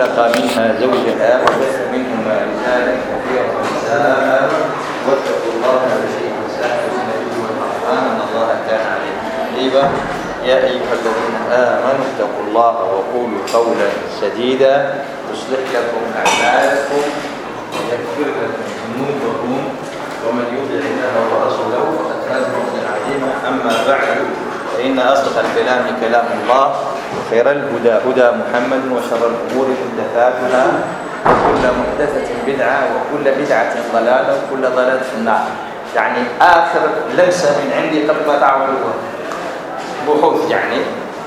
خلق منها زوجها وبث منهما رجالا كثيرا ونساء واتقوا الله الذي تساءلون به والأرحام إن الله كان عليكم رقيبا يا أيها الذين آمنوا اتقوا الله وقولوا قولا سديدا يصلح لكم أعمالكم ويغفر لكم ذنوبكم ومن يطع الله ورسوله فقد فاز فوزا عظيما. أما بعد فإن أصدق الكلام كلام الله وخير الهدى هدى محمد وشر الأمور محدثاتها وكل محدثة بدعة وكل بدعة ضلالة وكل ضلالة في النار. يعني آخر لمسة من عندي قبل ما تعودوا بحوث يعني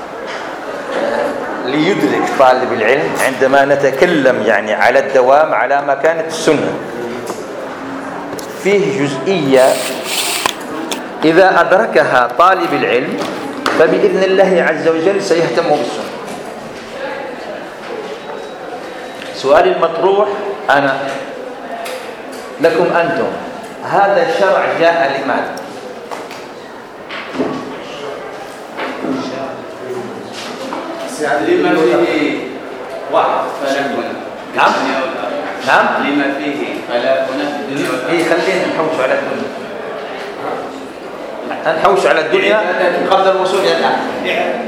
ليدرك طالب العلم عندما نتكلم يعني على الدوام على مكانة السنة فيه جزئية إذا أدركها طالب العلم فبإذن الله عز وجل سيهتم بالسنة. سؤالي المطروح أنا لكم أنتم، هذا الشرع جاء لماذا؟ لما فيه واحد فلا كنا. نعم لما فيه فلا كنا في الدنيا والآخرة. خلينا نحوش على الدنيا، نحوش على الدنيا قبل الوصول إلى الآخرة.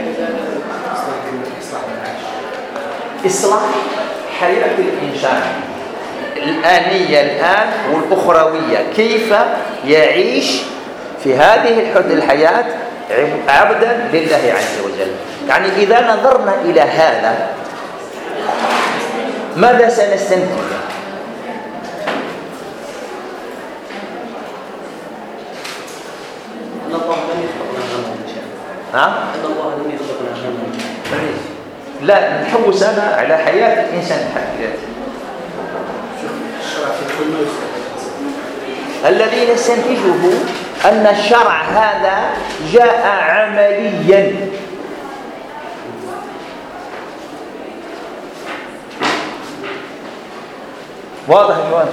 إصلاح حياة الإنسان الآنية الآن والأخروية، كيف يعيش في هذه الحياة عبدا لله عز وجل. يعني إذا نظرنا إلى هذا ماذا سنستنتج؟ أن الله لم يخلقنا همًا. نعم؟ أن الله لم يخلقنا همًا. لا نحوس أنا على حياة الإنسان حياته. الذي نستنتجه أن الشرع هذا جاء عمليا، واضح يا جوان؟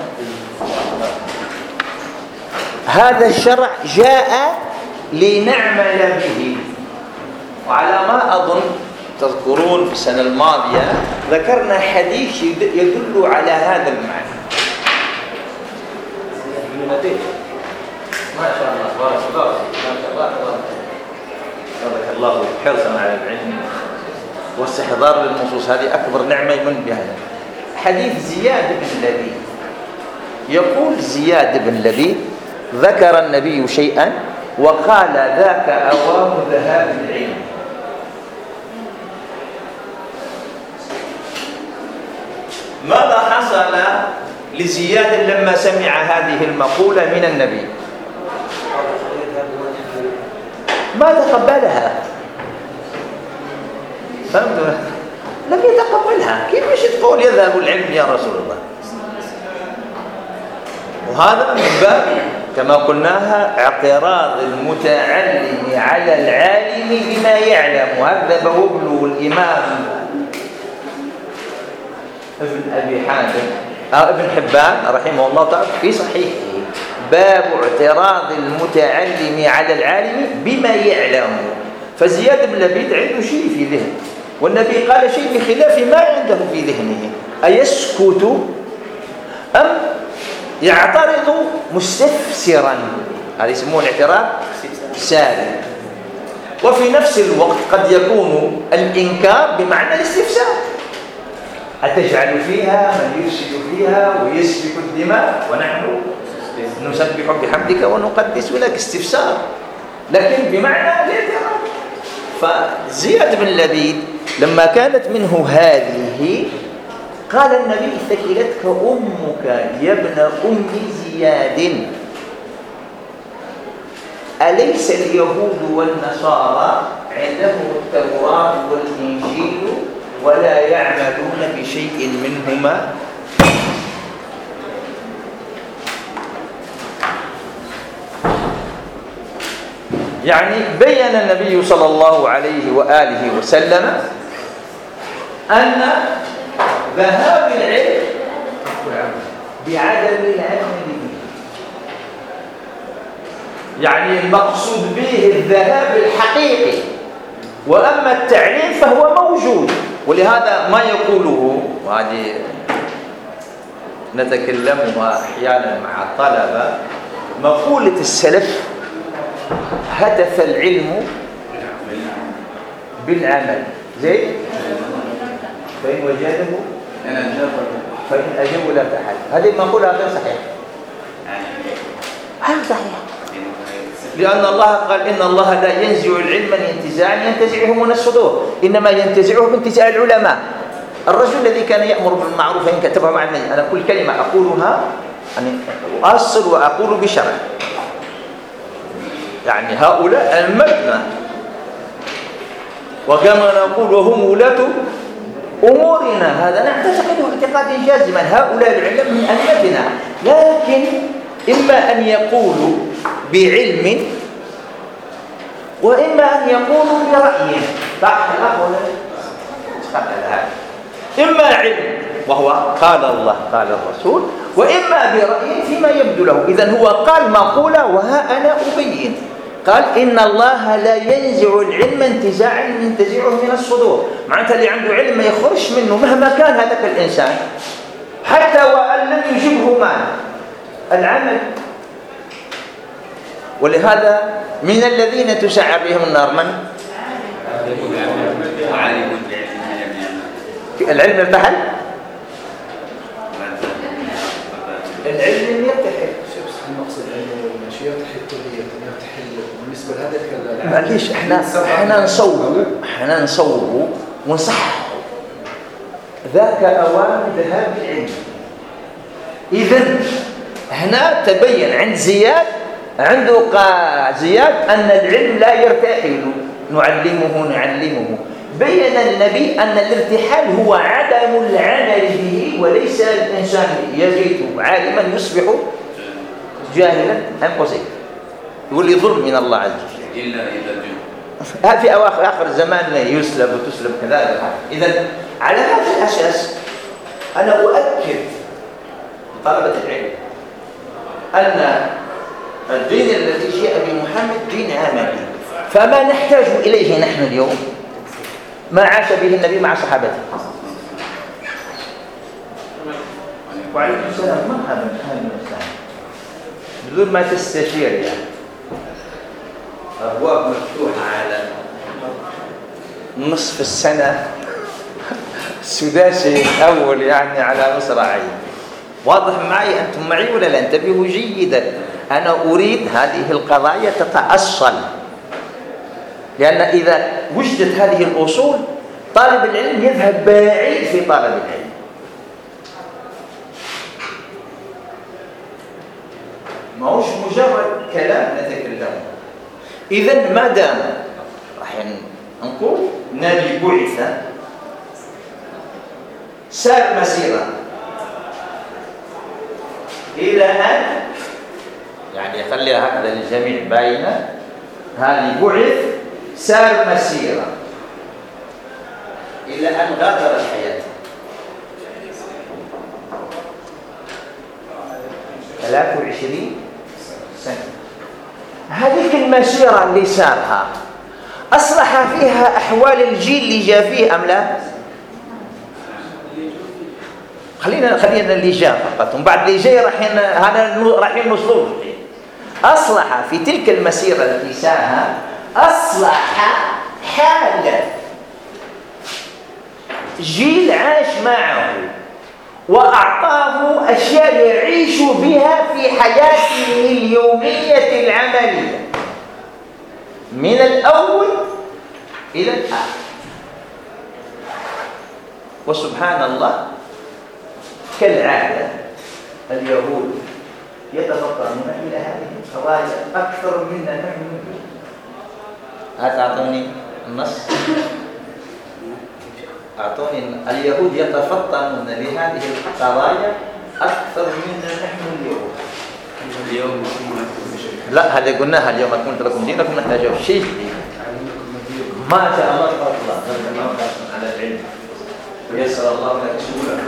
هذا الشرع جاء لنعمل به. وعلى ما أظن تذكرون في السنة الماضية ذكرنا حديث يدل على هذا المعنى. ما شاء الله بارك الله بارك الله حرصا على العلم واستحضار للنصوص، هذه أكبر نعمة يمن بها. حديث زياد بن لبيد، يقول زياد بن لبيد ذكر النبي شيئا وقال ذاك أوان ذهاب العلم. ماذا حصل لزياد لما سمع هذه المقولة من النبي؟ ما تقبلها. فهمتوا؟ لم يتقبلها. كيف مش تقول يذهب العلم يا رسول الله؟ وهذا من باب كما قلناها اعتراض المتعلم على العالم بما يعلم. وهذا بوبل الإمام ابن أبي حاتم ابن حبان رحمه الله تعالى في صحيحه باب اعتراض المتعلم على العالم بما يعلم. فزياد بن لبيد عنده شيء في ذهنه والنبي قال شيء بخلاف ما عنده في ذهنه، أيسكت أم يعترض مستفسرا؟ هذا يسمونه الاعتراض ساري. وفي نفس الوقت قد يكون الإنكار بمعنى الاستفسار، أتجعل فيها من يفسد فيها ويسفك الدماء ونحن نسبح بحمدك ونقدس لك، استفسار لكن بمعنى الاعتراض. فزياد بن لبيد لما كانت منه هذه قال النبي ثكلتك أمك يا ابن أم زياد، أليس اليهود والنصارى عندهم التوراة والإنجيل ولا يعملون بشيء منهما؟ يعني بين النبي صلى الله عليه وآله وسلم أن ذهاب العلم بعدم العلم به، يعني المقصود به الذهاب الحقيقي وأما التعليم فهو موجود. ولهذا ما يقوله، وهذه نتكلمها أحيانا مع الطلبة، مقولة السلف: هدف العلم بالعمل زي فإن وجده فإن أجابه لا تحل. هذه المقولة غير صحيحة. غير صحيحة، لأن الله قال: إن الله لا ينزع العلم انتزاعا ينتزعه من الصدور، إنما ينتزعه بانتزاع العلماء. الرجل الذي كان يأمر بالمعروف إن كتبه مع النبي، أنا كل كلمة أقولها يعني أؤصل وأقول بشرع، يعني هؤلاء المبنى، وكما نقول وهم ولاة أمورنا، هذا نعتقده اعتقادا جازما. هؤلاء العلم من المبنى، لكن إما أن يقولوا بعلم وإما أن يقولوا برأي. صح هذا، إما علم وهو قال الله قال الرسول، وإما برأي فيما يبدو له. إذن هو قال مقولة وها أنا أبين. قال: إن الله لا ينزع العلم انتزاعا ينتزعه من الصدور. معناتها اللي عنده علم ما يخرج منه مهما كان هذاك الإنسان، حتى وأن لم يجبه مال العمل. ولهذا من الذين تسعر بهم النار من؟ العلم ارتحل؟ العلم يرتحل. المقصد انه مش يرتحل كليا، يرتحل بالنسبه لهذاك. معليش، احنا نصوبوا ونصححوا. ذاك اوان ذهاب العلم. اذن هنا تبين عند زياد، عنده زياد أن العلم لا يرتحل، نعلمه. بين النبي أن الارتحال هو عدم العمل به، وليس الإنسان يزيد عالما يصبح جاهلا. امبوسيبل. يقول لي ظلم من الله عز وجل إلا إذا هذا في آخر الزمان يسلب وتسلب كذلك. إذن على هذا الأساس أنا أؤكد طلبة العلم أن الدين الذي جاء بمحمد دين عملي، فما نحتاج إليه نحن اليوم ما عاش به النبي مع صحابته. وعليكم السلام. مرحبا، أهلا وسهلا. بدون ما تستشير يعني، أبواب مفتوحة على نصف السنة، السداسي الأول يعني على مصراعي. واضح معي؟ أنتم معي ولا لا؟ انتبهوا جيدا. أنا أريد هذه القضايا تتأصل، لأن إذا وجدت هذه الأصول طالب العلم يذهب بعيد في طلب العلم. ما هوش مجرد كلام نتكلمه. إذن ما دام راح نقول نبي بعث، سار مسيرة إلى أن يعني خليها هكذا للجميع باينة، هذه بعث سار مسيرة إلى أن غادر الحياة 23 سنة. هذه المسيرة اللي سارها أصلح فيها أحوال الجيل اللي جاء فيه أم لا؟ خلينا اللي جاء فقط، ومن بعد اللي جاي رايحين نوصلوا. أصلح في تلك المسيرة التي سارها، أصلح حال جيل عاش معه، وأعطاه أشياء يعيش بها في حياته اليومية العملية من الأول إلى الآخر. وسبحان الله كالعادة اليهود يتفطرون إلى هذه القضايا أكثر منا نحن. أعطوني النص. أعطوني. اليهود يتفطنون لهذه القضايا أكثر منا نحن اليوم. لا، هذا قلناها اليوم أكملت لكم دينكم، نحتاج شيء ما شاء الله تبارك الله. على العلم ويسر الله لك سبله.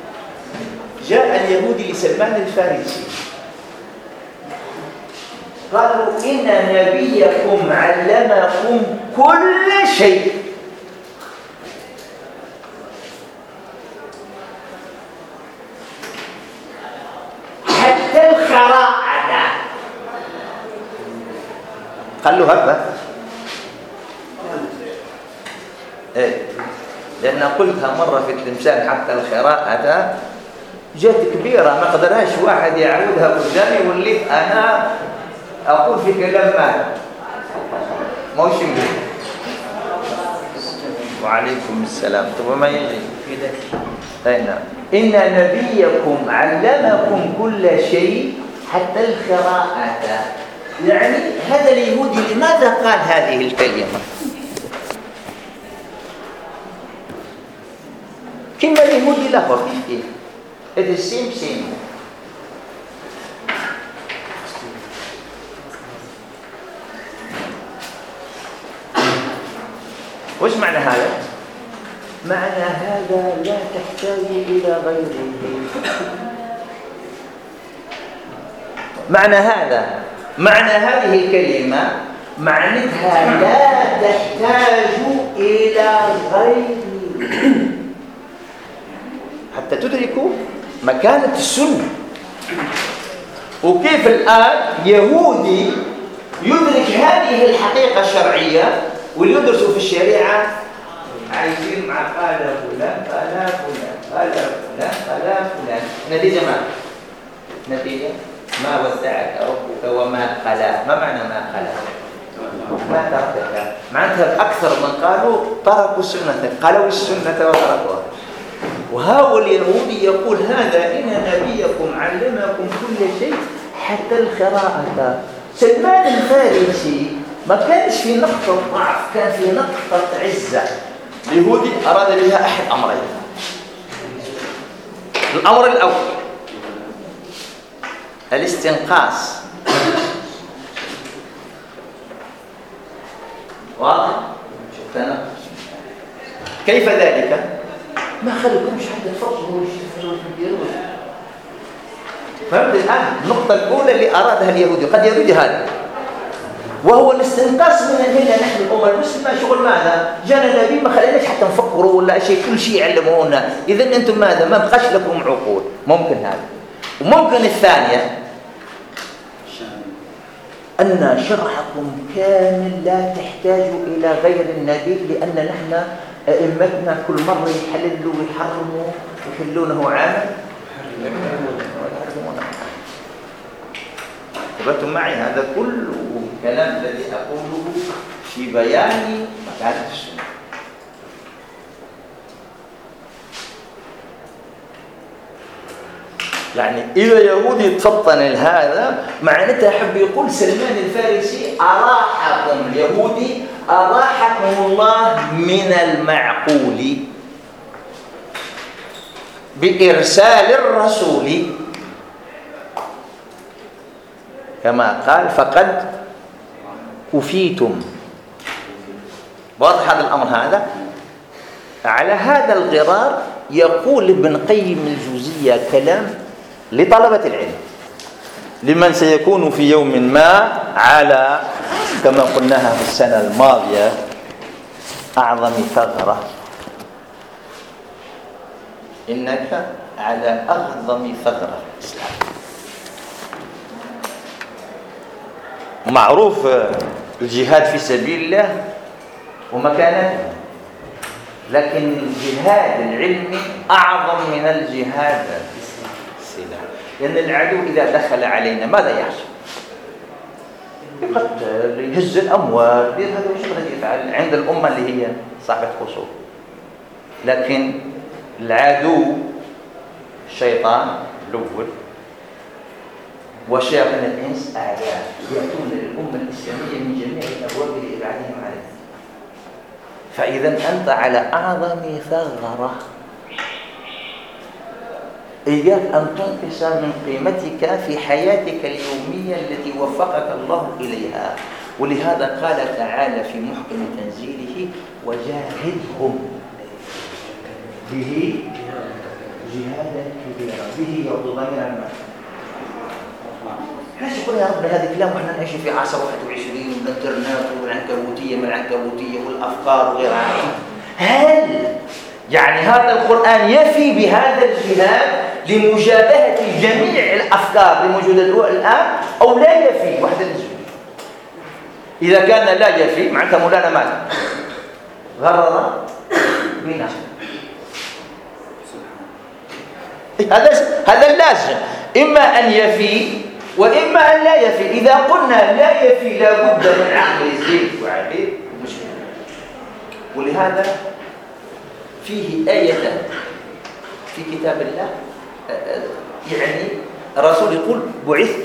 جاء اليهودي لسلمان الفارسي قالوا إن نبيكم علمكم كل شيء. حتى القراءة. قال له هبة إيه؟ لأن قلتها مرة في التمثال حتى القراءة جت كبيرة ما قدرهاش واحد يعودها قدامي، وليت أنا أقول في كلام ما هوش يمكن. وعليكم السلام. طب ما يجي أين إن نبيكم علمكم كل شيء حتى القراءة. يعني هذا اليهودي لماذا قال هذه الكلمة؟ كما اليهودي له كيف it is same. وش معنى هذا؟ معنى هذا لا تحتاج إلى غيره. معنى هذه الكلمة معنتها لا تحتاج إلى غيره حتى تدركوا مكانة السنة. وكيف الآن يهودي يدرك هذه الحقيقة الشرعية واللي يدرسوا في الشريعة عايشين مع قال فلان قال فلان قال فلان قال فلان. نتيجة ما ودعك ربك وما قلى. ما معنى ما قلى؟ ما تركك. معناتها أكثر من قالوا تركوا السنة، قالوا السنة وتركوها. وهو اليهودي يقول هذا إن نبيكم علمكم كل شيء حتى القراءة. سلمان الفارسي ما كانش في نقطة ضعف، كان في نقطة عزة. اليهودي أراد بها أحد أمرين. الأمر الأول الاستنقاص. واضح؟ شفتنا كيف ذلك؟ ما خليكمش حتى تفضلوا وتشوفوا وتديروا. فهمت الآن؟ النقطة الأولى اللي أرادها اليهودي قد يريد هذا، وهو الاستنقاص مننا نحن الأمة المسلمة. شغل ماذا؟ جانا نبي ما خليناش حتى نفكروا ولا شيء، كل شيء يعلمونا. إذن أنتم ماذا؟ ما بقاش لكم عقول. ممكن هذا. وممكن الثانية أن شرحكم كامل لا تحتاج إلى غير النبي، لأن نحن أئمتنا كل مرة يحللوا ويحرموا يحلونه عاما ويحرمونه. تبتم معي هذا كل كلام الذي أقوله في بيان مكانة السنة. يعني إذا يهودي تفطن هذا معناته حب يقول سلمان الفارسي أراحكم اليهودي أراحكم الله من المعقول بإرسال الرسول، كما قال فقد كفيتم. واضح هذا الأمر هذا؟ على هذا الغرار يقول ابن قيم الجوزية كلام لطلبة العلم لمن سيكون في يوم ما على كما قلناها في السنة الماضية أعظم ثغرة. إنك على أعظم ثغرة الإسلام. معروف الجهاد في سبيل الله ومكانته، لكن الجهاد العلمي أعظم من الجهاد السلاح. لأن العدو إذا دخل علينا ماذا يحصل؟ يقتل، يهز الأموال، هذا الشيء يفعل عند الأمة اللي هي صاحبة قصور. لكن العدو الشيطان الأول وشياطين الإنس أعداء يأتون للأمة الإسلامية من جميع الأبواب لإبعادهم عنها. فإذا أنت على أعظم ثغرة، إياك أن تنقص من قيمتك في حياتك اليومية التي وفقك الله إليها. ولهذا قال تعالى في محكم تنزيله وجاهدهم به جهادا كبيرا. به يعود ضمير المعنى ليش يقول يا رب هذه كلام وإحنا نعيش في عصر 21 والإنترنت والعنكبوتية ما العنكبوتية والأفكار وغيرها؟ هل يعني هذا القرآن يفي بهذا الجهاد لمجابهة جميع الأفكار الموجودة الآن أو لا يفي؟ واحدة من الزوج. إذا كان لا يفي معناتها مولانا ماذا؟ غرر بنا. هذا اللازم، إما أن يفي وإما أن لا يفي. إذا قلنا لا يفي لا بد من عقل زيد وعبيد مشكلة. ولهذا فيه آية في كتاب الله يعني الرسول يقول بعثت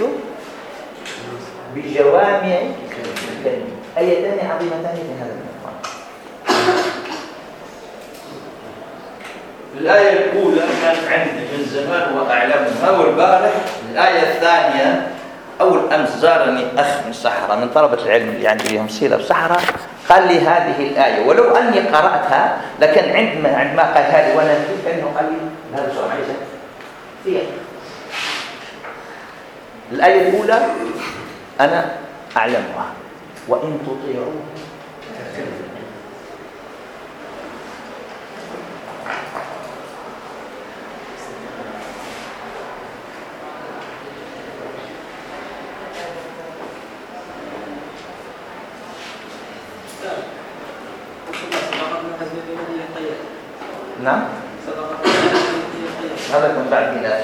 بجوامع الكلم. آيتان عظيمتان في هذا القرآن. الآية الأولى كانت عندي من زمان وأعلمها، والبارح الآية الثانية. أول أمس زارني أخ من الصحراء من طلبة العلم اللي عندي لهم سيرة بالصحراء، قال لي هذه الآية ولو أني قرأتها لكن عندما قالها لي وأنا كأنه قال لي هذا سؤال عايزة فيها. الآية الأولى أنا أعلمها وإن تطيعوه نعم هذا كنت بعد بلاد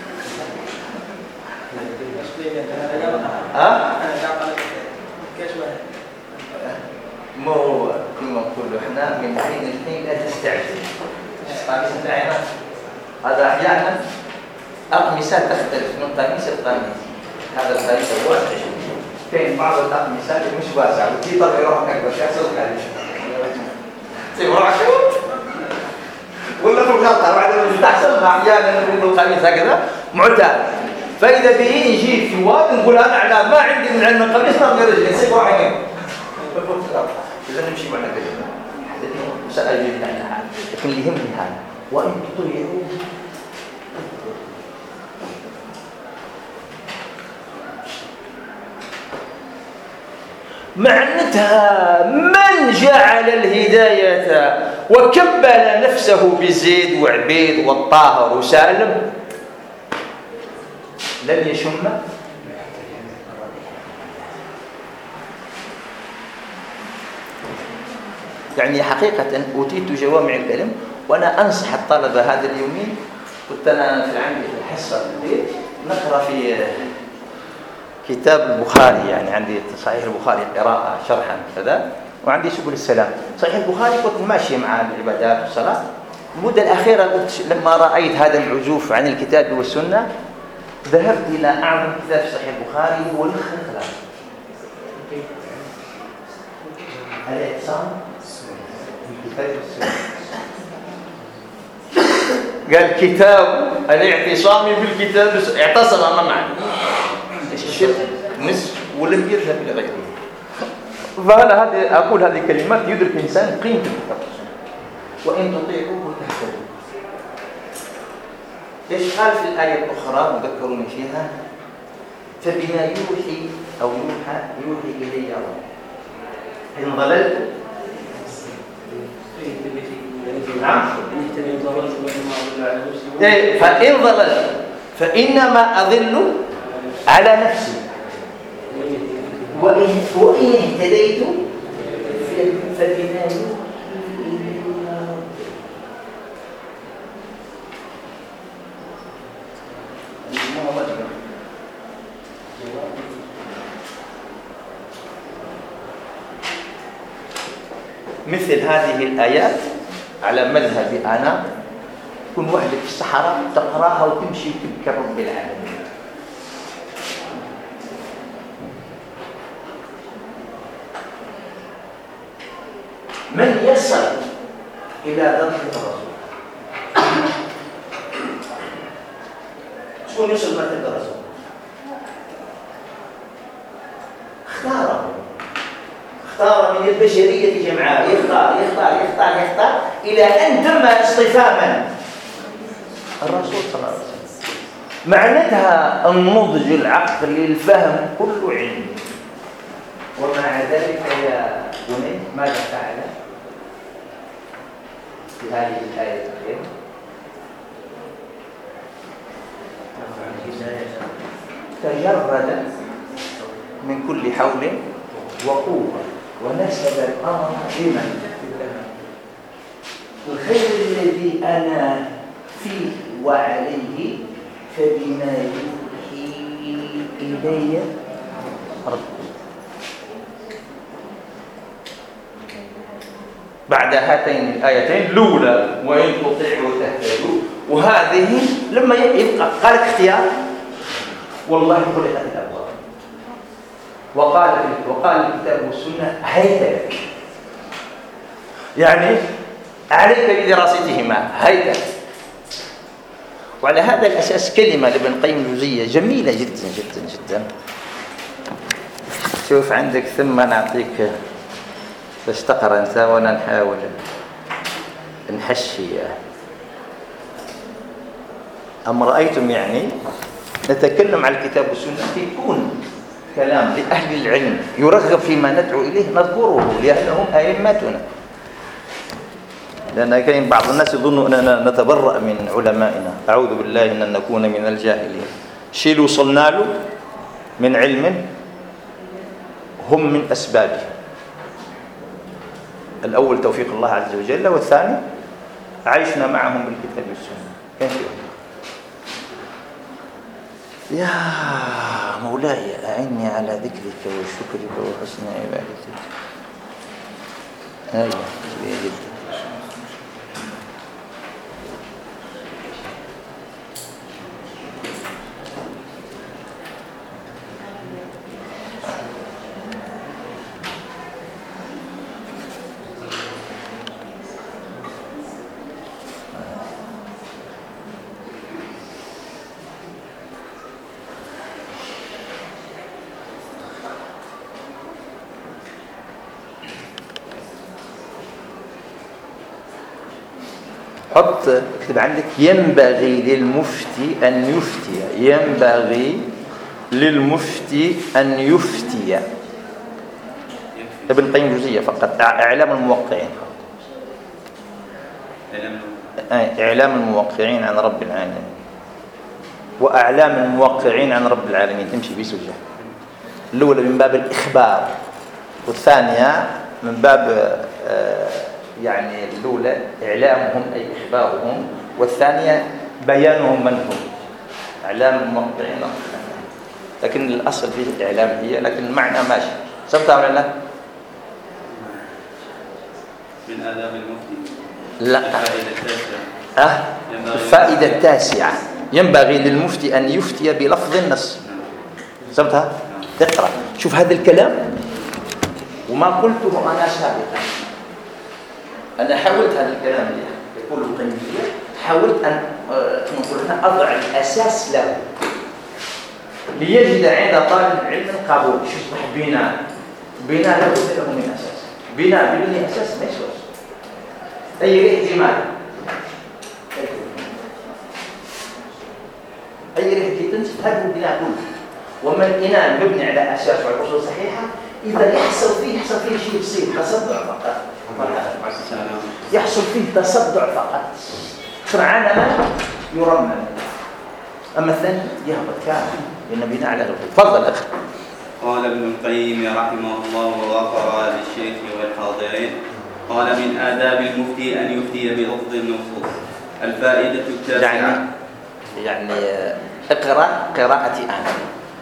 مو كما نقول احنا من حين لحين لا تستعجل. قميص العينة هذا احيانا اقمصات تختلف من قميص لقميص. هذا القميص الواسع كاين بعض الاقمصات مش واسع وتجي طلع يروح اكبر شيء يحصل خارج تروح ولا في الغلطه بعد ما تحصل احيانا نقول القميص هكذا معتاد. فاذا به يجي في واد نقول انا اعلم ما عندي من علم القميص نرمي رجلي نسيب روحي اذا نمشي معنا كذا مسألة جدا عنها. لكن اللي يهمني هذا وان تطيعوه معناتها من جعل الهداية وكبل نفسه بزيد وعبيد والطاهر وسالم لن يشم. يعني حقيقة أوتيت جوامع الكلم. وأنا أنصح الطلبة هذا اليومين. كنت أنا في عندي في الحصة في البيت نقرأ في كتاب البخاري، يعني عندي صحيح البخاري قراءة شرحا كذا، وعندي سبل السلام. صحيح البخاري كنت ماشي مع العبادات والصلاة. المدة الأخيرة قلت لما رأيت هذا العزوف عن الكتاب والسنة ذهبت إلى أعظم كتاب صحيح البخاري هو الخلاص الاعتصام بالكتاب والسنة. قال كتاب الاعتصام بالكتاب اعتصم ما معنى الشرك نصف ولم يذهب إلى غيره. فأنا أقول هذه الكلمات يدرك الإنسان قيمة الكتاب وإن تطيعوه تهتدوا. إيش قال في الآية الأخرى مذكرون فيها؟ فبما يوحي أو يوحي إلي ربي إن ضللت فإن ضللت فإنما أضل على نفسي وإن اهتديت فبما يوحي مثل هذه الآيات على مذهبي أنا كن وحدك في الصحراء تقراها وتمشي تذكر رب العالمين. من يصل إلى درجة الرسول؟ شكون يوصل مرتبة الرسول؟ اختار من البشرية جمعاء، يختار إلى أن تم اصطفاء من؟ الرسول صلى الله عليه وسلم. معناتها النضج، العقل، الفهم، كل علم. ومع ذلك يا بني ماذا فعل في هذه الآية الأخيرة؟ تجرد من كل حول وقوة ونسب الأمر لمن؟ الخير الذي أنا فيه وعليه فبما يوحي إلي ربي. بعد هاتين الآيتين الأولى وإن تطيعوا تهتدوا، وهذه لما يبقى قال اختيار والله خلقت الأبواب، وقال الكتاب والسنة هيت لك، يعني عليك بدراستهما هيت. وعلى هذا الأساس كلمة لابن القيم الجوزية جميلة جدا جدا جدا. شوف عندك ثم نعطيك باش تقرأ أنت وأنا نحاول نحشي. أم رأيتم يعني نتكلم عن الكتاب والسنة يكون كلام لأهل العلم يرغب فيما ندعو إليه نذكره لأنهم أئمتنا. لأن كاين بعض الناس يظن أننا نتبرأ من علمائنا، أعوذ بالله أن نكون من الجاهلين. الشيء اللي وصلنا له من علم هم من أسبابه. الأول توفيق الله عز وجل، والثاني عايشنا معهم بالكتاب والسنة. كان يا مولاي أعني على ذكرك وشكرك وحسن عبادتك. هاي جدا. حط اكتب عندك ينبغي للمفتي أن يفتي. ينبغي للمفتي أن يفتي. ابن القيم الجوزية فقط. إعلام الموقعين. إعلام الموقعين عن رب العالمين وأعلام الموقعين عن رب العالمين تمشي بسجة. الأولى من باب الإخبار، والثانية من باب يعني الأولى إعلامهم أي إخبارهم، والثانية بيانهم من هم. إعلام الموقعين، لكن الأصل فيه إعلام هي، لكن المعنى ماشي. سبتها ولا لا؟ من آداب المفتي. لا. الفائدة التاسعة ينبغي للمفتي أن يفتي بلفظ النص. سبتها؟ تقرأ. شوف هذا الكلام وما قلته أنا سابقا. أنا حاولت هذا الكلام اللي يقوله القيم، حاولت أن أضع الأساس له ليجد عند طالب العلم القبول. شوف بناء لا بد له من أساس. بناء بدون أساس ما يسوى أي احتمال، أي احتمال هذا البناء كله. وما الإناء مبني على أساس والأصول صحيحة إذا يحصل فيه شيء بسيط تصدع فقط. يحصل فيه تصدع فقط، سرعان ما يرمم. أما الثاني يهبط كامل لأن بناء على الغرب. تفضل أخي. قال ابن القيم رحمه الله وغفر للشيخ والحاضرين، قال من آداب المفتي أن يفتي بلفظ النصوص. الفائدة التاسعة يعني اقرأ قراءتي أنا.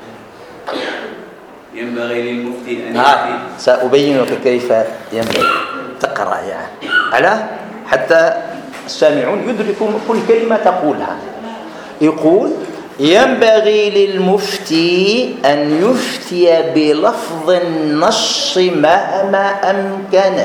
ينبغي للمفتي أن يفتي. سأبين لك كيف ينبغي تقرأ يعني على حتى السامعون يدركوا كل كلمة تقولها. يقول ينبغي للمفتي أن يفتي بلفظ النص مهما أمكنه.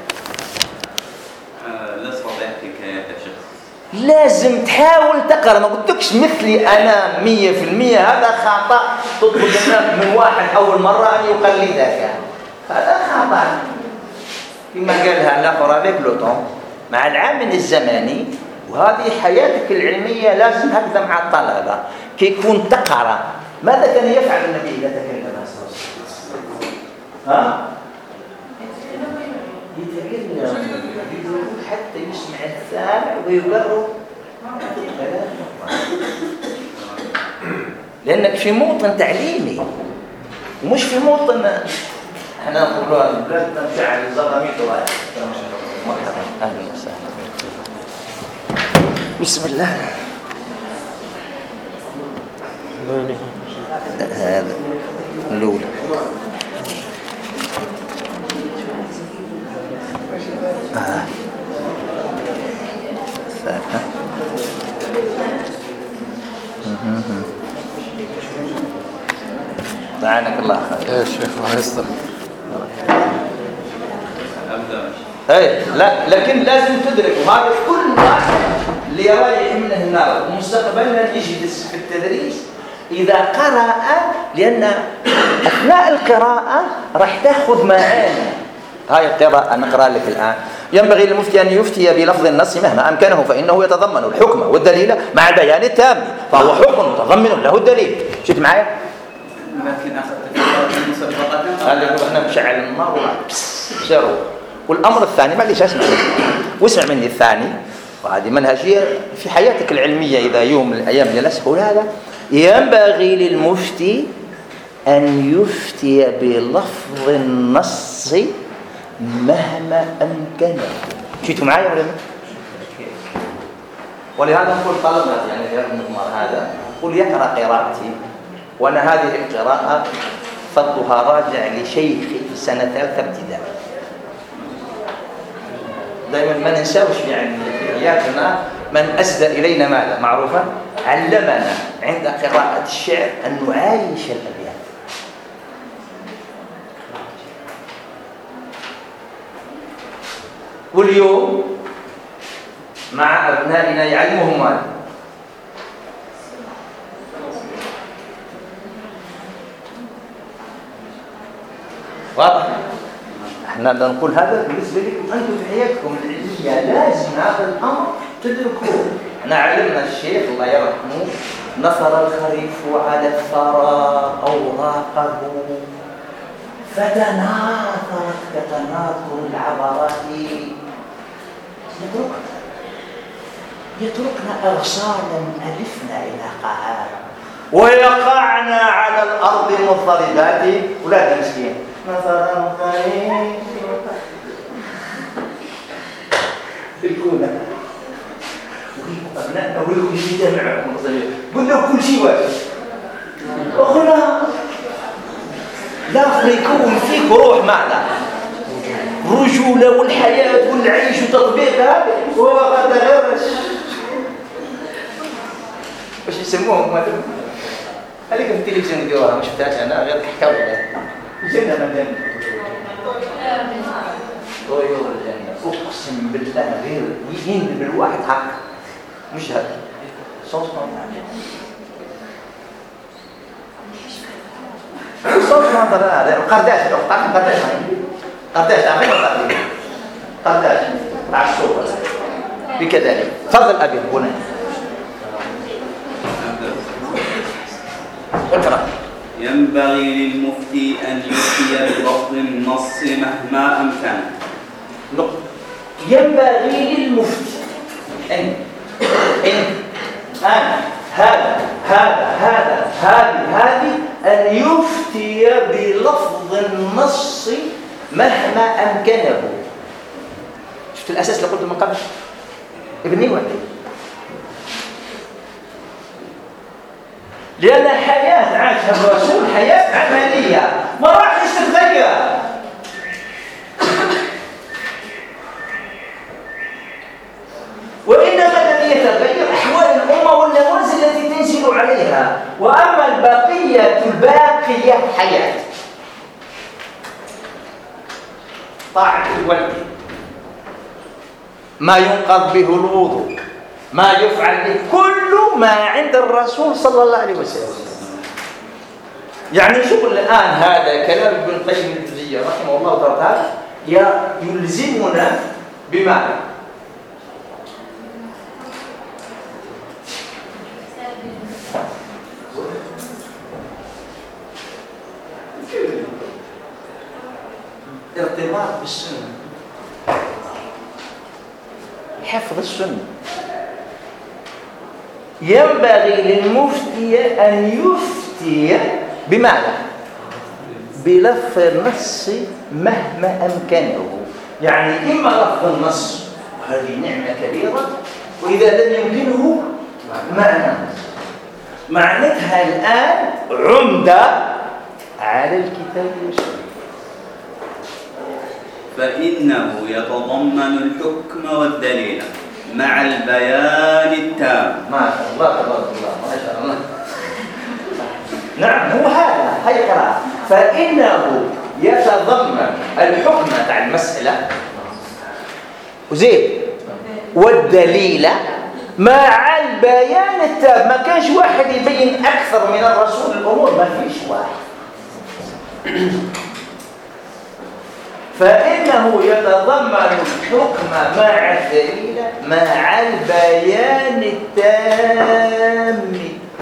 لا استطيع حكاية شخص. لازم تحاول تقرأ. ما قلتلكش مثلي أنا 100%. هذا خطأ تطلب من واحد أول مرة أن يقلدك. هذا خطأ. كما قالها الأخرى بلوتون مع العامل الزماني. وهذه حياتك العلمية لازم هكذا مع الطلبة. كيكون تقرأ. ماذا كان يفعل النبي إذا تكلم صلى الله عليه وسلم؟ يتكلم حتى يسمع السامع ويقرب لأنك في موطن تعليمي ومش في موطن احنا نقولوا بلادنا مشعل الزغاميط. مرحبا اهلا وسهلا. بسم الله. هذا الأولى. أعانك الله خير. يا شيخ الله يستر. اي لا لكن لازم تدرك وهذا كل واحد اللي رايح منه النار ومستقبلا يجلس في التدريس إذا قرأ، لأن أثناء القراءة راح تأخذ معاني. هاي القراءة نقرأ لك الآن. ينبغي للمفتي أن يفتي بلفظ النص مهما أمكنه فإنه يتضمن الحكم والدليل مع البيان التام، فهو حكم متضمن له الدليل. شفت معايا؟ لكن أخذت مسبقة هذا يقول احنا مشعل النار وشروا. والأمر الثاني معليش واسمع مني الثاني، وهذه منهجية في حياتك العلمية. إذا يوم من الأيام جلست قول هذا ينبغي للمفتي أن يفتي بلفظ النص مهما أمكنه. شفتوا معايا ولا لا؟ ولهذا نقول طلبات يعني في هذا المضمار هذا قل يقرأ قراءتي، وأنا هذه القراءة فضلها راجع لشيخي في سنة ثالثة ابتدائي. دائما ما ننساوش يعني في حياتنا من أسدى إلينا ماذا معروفا علمنا عند قراءة الشعر أن نعايش الأبيات. واليوم مع أبنائنا يعلمهم ماذا؟ واضح؟ احنا نقول هذا بالنسبة لكم أنتم في حياتكم العلمية لازم هذا الأمر تدركوه. احنا علمنا الشيخ الله يرحمه نثر الخريف على الثرى أوراقه فتناثرت كتناثر العبرات. يتركنا أغصانا ألفنا إلى قعار ويقعنا على الأرض مضطربات. ولاد مسكين نثر الخريف الكونة أبنائنا ولكم شيء جمعكم قل له كل شيء واجب أخنا لا يكون فيك روح معنا رجولة والحياة والعيش وتطبيقها وهو غدا غير واش يسموهم هذوك هذيك في التلفزيون يديروها ما شفتهاش أنا غير حكاو عليها الجنة مدام طيور الجنة أقسم بالله غير يجين بالواحد حق مش هذا صوت نظر هذا قرداش قرداش عارفين قرداش مع السوق بكذلك. تفضل أبي هنا اقرأ. ينبغي للمفتي أن يفتي بلفظ النص مهما أمكنه. ينبغي للمفتي أن هذه أن يفتي بلفظ النص مهما أمكنه. شفت الأساس اللي قلت من قبل ابني وحدي، لأن حياة عاشها الرسول حياة عملية ما راح تتغير. وإنما الذي يتغير أحوال الأمة والنوازل التي تنزل عليها، وأما البقية حياة طاعة الوالد، ما ينقض به الوضوء، ما يفعل به، كل ما عند الرسول صلى الله عليه وسلم. يعني شوف الآن هذا كلام ابن القيم الجوزية رحمه الله تعالى يلزمنا بمعنى ارتباط بالسنة، حفظ السنة. ينبغي للمفتي أن يفتي بماذا؟ بلفظ النص مهما أمكنه، يعني إما لفظ النص وهذه نعمة كبيرة، وإذا لم يمكنه معنى. معنتها الآن عمدة على الكتاب والسنة، فإنه يتضمن الحكم والدليل مع البيان التام. ما شاء الله تبارك الله، ما شاء الله. نعم، هو هذا، هي قراءة. فإنه يتضمن الحكم تاع المسألة وزين والدليل مع البيان التام. ما كانش واحد يبين أكثر من الرسول الأمور، ما فيش واحد. فإنه يتضمن الحكم مع الدليل مع البيان التام.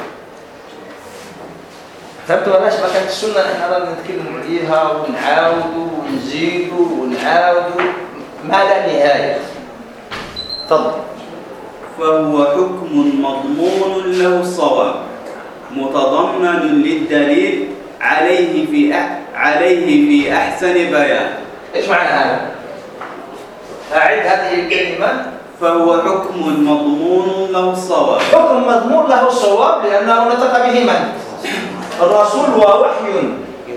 فهمتوا علاش ما كانت السنة احنا رانا نتكلموا عليها ونعاودوا ونزيدوا ونعاودوا ما لا نهاية. تفضل. فهو حكم مضمون له الصواب متضمن للدليل عليه في أحسن بيان. ايش معنى هذا؟ أعيد هذه الكلمة. فهو حكم مضمون له الصواب. حكم مضمون له الصواب لأنه نطق به من؟ الرسول ووحي.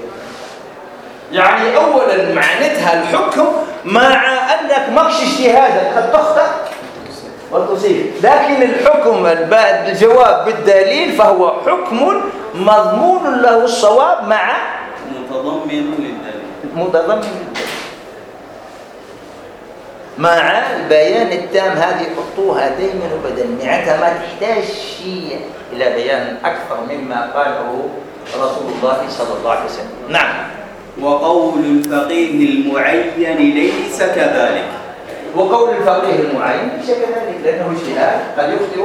يعني أولا معنتها الحكم مع أنك ماكش اجتهادك قد تخطئ وتصيب، لكن الحكم الجواب بالدليل فهو حكم مضمون له الصواب مع متضمن للدليل مع البيان التام. هذه حطوها دائما وابدا، معناتها ما تحتاج شيء الى بيان اكثر مما قاله رسول الله صلى الله عليه وسلم. نعم. وقول الفقيه المعين ليس كذلك. وقول الفقيه المعين ليس كذلك لانه اجتهاد قد يخطئ.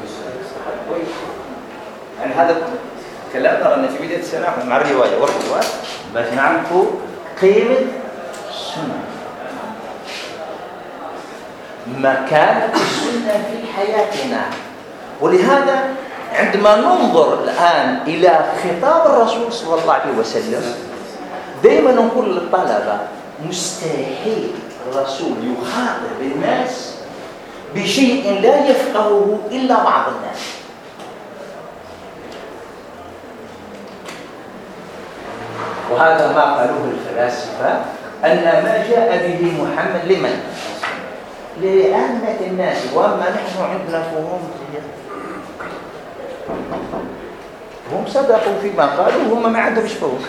يعني هذا كلام ترى في بدايه السنه مع الروايه والروايه باش نعرفوا قيمه السنه، مكانة السنة في حياتنا. ولهذا عندما ننظر الآن إلى خطاب الرسول صلى الله عليه وسلم دائما نقول للطلبة مستحيل الرسول يخاطب الناس بشيء لا يفقهه إلا بعض الناس. وهذا ما قالوه الفلاسفة أن ما جاء به محمد لمن؟ لعامة الناس، وأما نحن عندنا فهوم هم صدقوا فيما قالوا وهم ما عندهمش فهوم.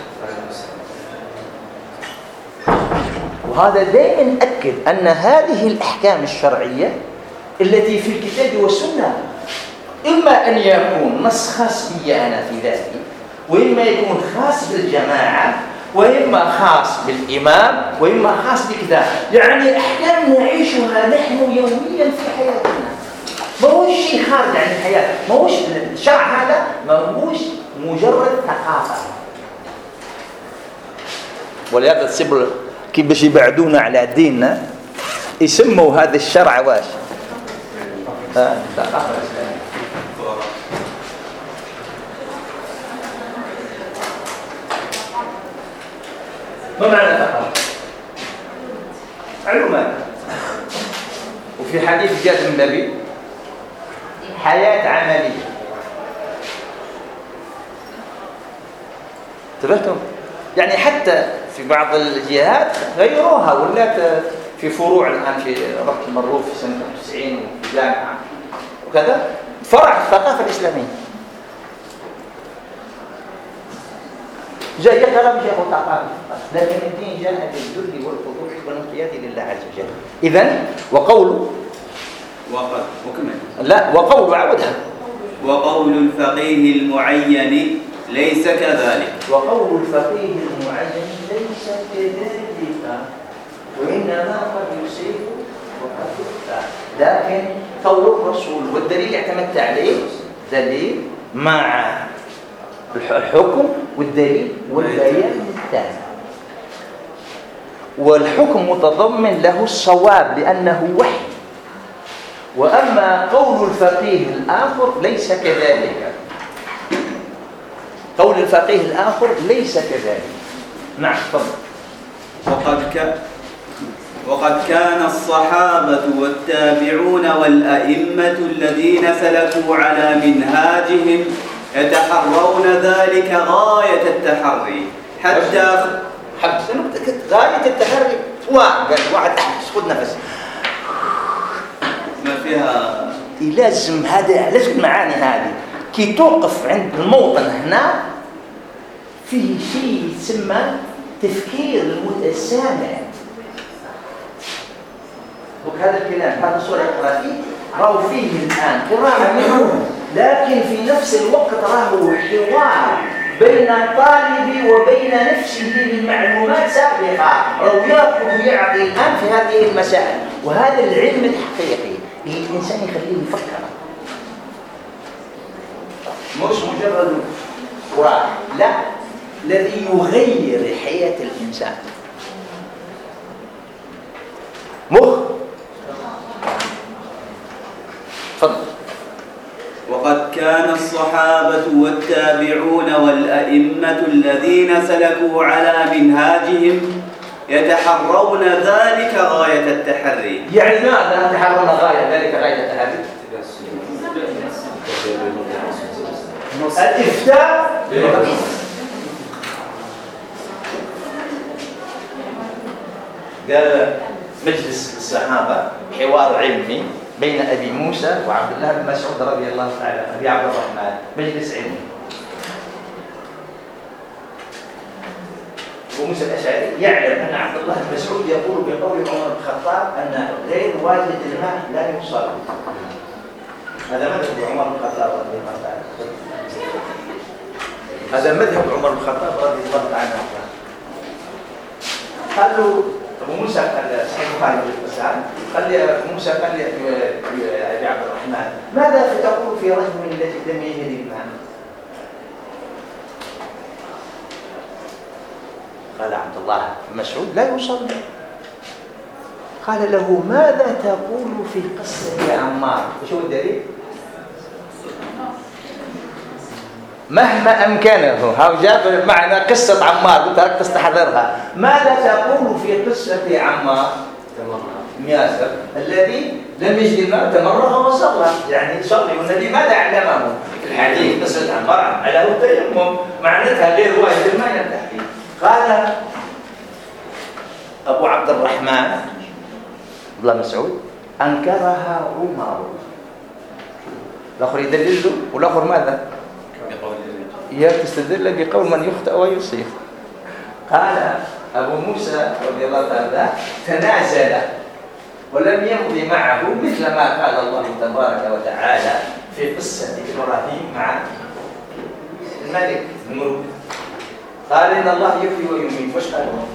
وهذا دائما أكد أن هذه الأحكام الشرعية التي في الكتاب والسنة إما أن يكون نص خاص بي أنا في ذاتي، وإما يكون خاص بالجماعة، وإما خاص بالإمام، وإما خاص بكذا. يعني أحكام نعيشها نحن يوميا في حياتنا، ما هوش شيء خارج عن الحياة، ما هوش الشرع، هذا ما هوش مجرد ثقافة. ولهذا تصيب كيف باش يبعدونا على ديننا يسموا هذا الشرع واش؟ ثقافة إسلامية. ما معنى ثقافة؟ علومات. وفي حديث جاء من النبي حياة عملية. انتبهتم؟ يعني حتى في بعض الجهات غيروها، ولات في فروع الآن في ربط المروف في سنة 90 وفي جامعة وكذا فرع الثقافة الإسلامية. جاء يقرأ بشيخ ثقافة، لكن الدين جاء بالذل والخضوع والانقياد لله عز وجل. إذن وقول عودها. وقول الفقيه المعين ليس كذلك. وقول الفقيه المعين ليس كذلك، وإنما قد يصيب وقد يخطئ. لكن قول الرسول والدليل اعتمدت عليه دليل مع الحكم والدليل والبيان التام. والحكم متضمن له الصواب لأنه وحي. وأما قول الفقيه الآخر ليس كذلك، قول الفقيه الآخر ليس كذلك. نعم تفضل. وقد كان الصحابة والتابعون والأئمة الذين سلكوا على منهاجهم يتحرون ذلك غاية التحري حتى غاية التحري. واحد خذ نفس ما فيها. لازم المعاني هذه كي توقف عند الموطن هنا فيه شيء يسمى تفكير المتسامع. وهذا الكلام هذا الصورة يقرأ فيه راهو فيه الآن قراءة منه، لكن في نفس الوقت راهو حوار بين الطالب وبين نفسه بالمعلومات سابقة، راهو يأخذ ويعطي الآن في هذه المسائل. وهذا العلم الحقيقي اللي الإنسان يخليه يفكر، مش مجرد قراءة، لا، الذي يغير حياة الإنسان. فضل. وقد كان الصحابة والتابعون والأئمة الذين سلكوا على منهاجهم يتحرون ذلك غاية التحري. يعني ماذا تحرون غاية ذلك غاية التحري؟ الإفتاء قال مجلس الصحابة حوار علمي بين أبي موسى وعبد الله بن مسعود رضي الله تعالى أبي عبد الرحمن، مجلس علمي. وموسى الأشعري يعلم أن عبد الله بن مسعود يقول بقول عمر بن الخطاب أن غير واجد الماء لا يوصل. هذا مذهب عمر بن الخطاب رضي الله تعالى. هذا مذهب عمر بن الخطاب رضي الله تعالى. قال له أبو موسى قال صحيح البخاري قال لي أبو موسى قال لي أبي عبد الرحمن ماذا تقول في رجل الذي لم يجد الماء؟ قال عبد الله بن مسعود لا يصلي. قال له ماذا تقول في قصة عمار؟ شو الدليل؟ مهما أمكنه هاو جاب معنا قصة عمار قلت لك تستحضرها. ماذا تقول في قصة عمار ياسر الذي لم يجد الماء تمرغ وصلى؟ يعني يصلي والنبي ماذا علمه في الحديث قصة عمار على التيمم معناتها غير واجب الماء ينتهي. قال أبو عبد الرحمن عبد الله مسعود أنكرها عمر. الآخر يدلل له والآخر ماذا؟ تستدل بقول من يخطئ ويصيب. قال أبو موسى رضي الله عنه تنازل ولم يمضي معه مثل ما قال الله تبارك وتعالى في قصة إبراهيم مع الملك الملوك. قال إن الله يحيي ويميت. وش قال له؟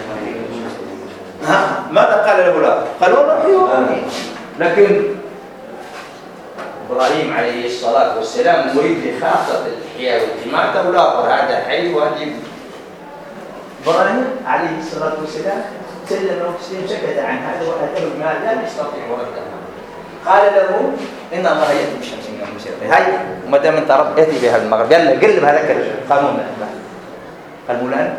ماذا قال له؟ لا قال والله يحيي ويميت. لكن إبراهيم عليه الصلاة والسلام مريد لخاصة الإحياء والإماتة والآخر هذا حي وهذا يموت. إبراهيم عليه الصلاة والسلام سلم وسلم سكت عن هذا وأتى بما لا يستطيع رده. قال له إن الله يأتي بالشمس من المشرق. هاي وما دام أنت رب يأتي بها المغرب. قال له قلب هذاك القانون المولان.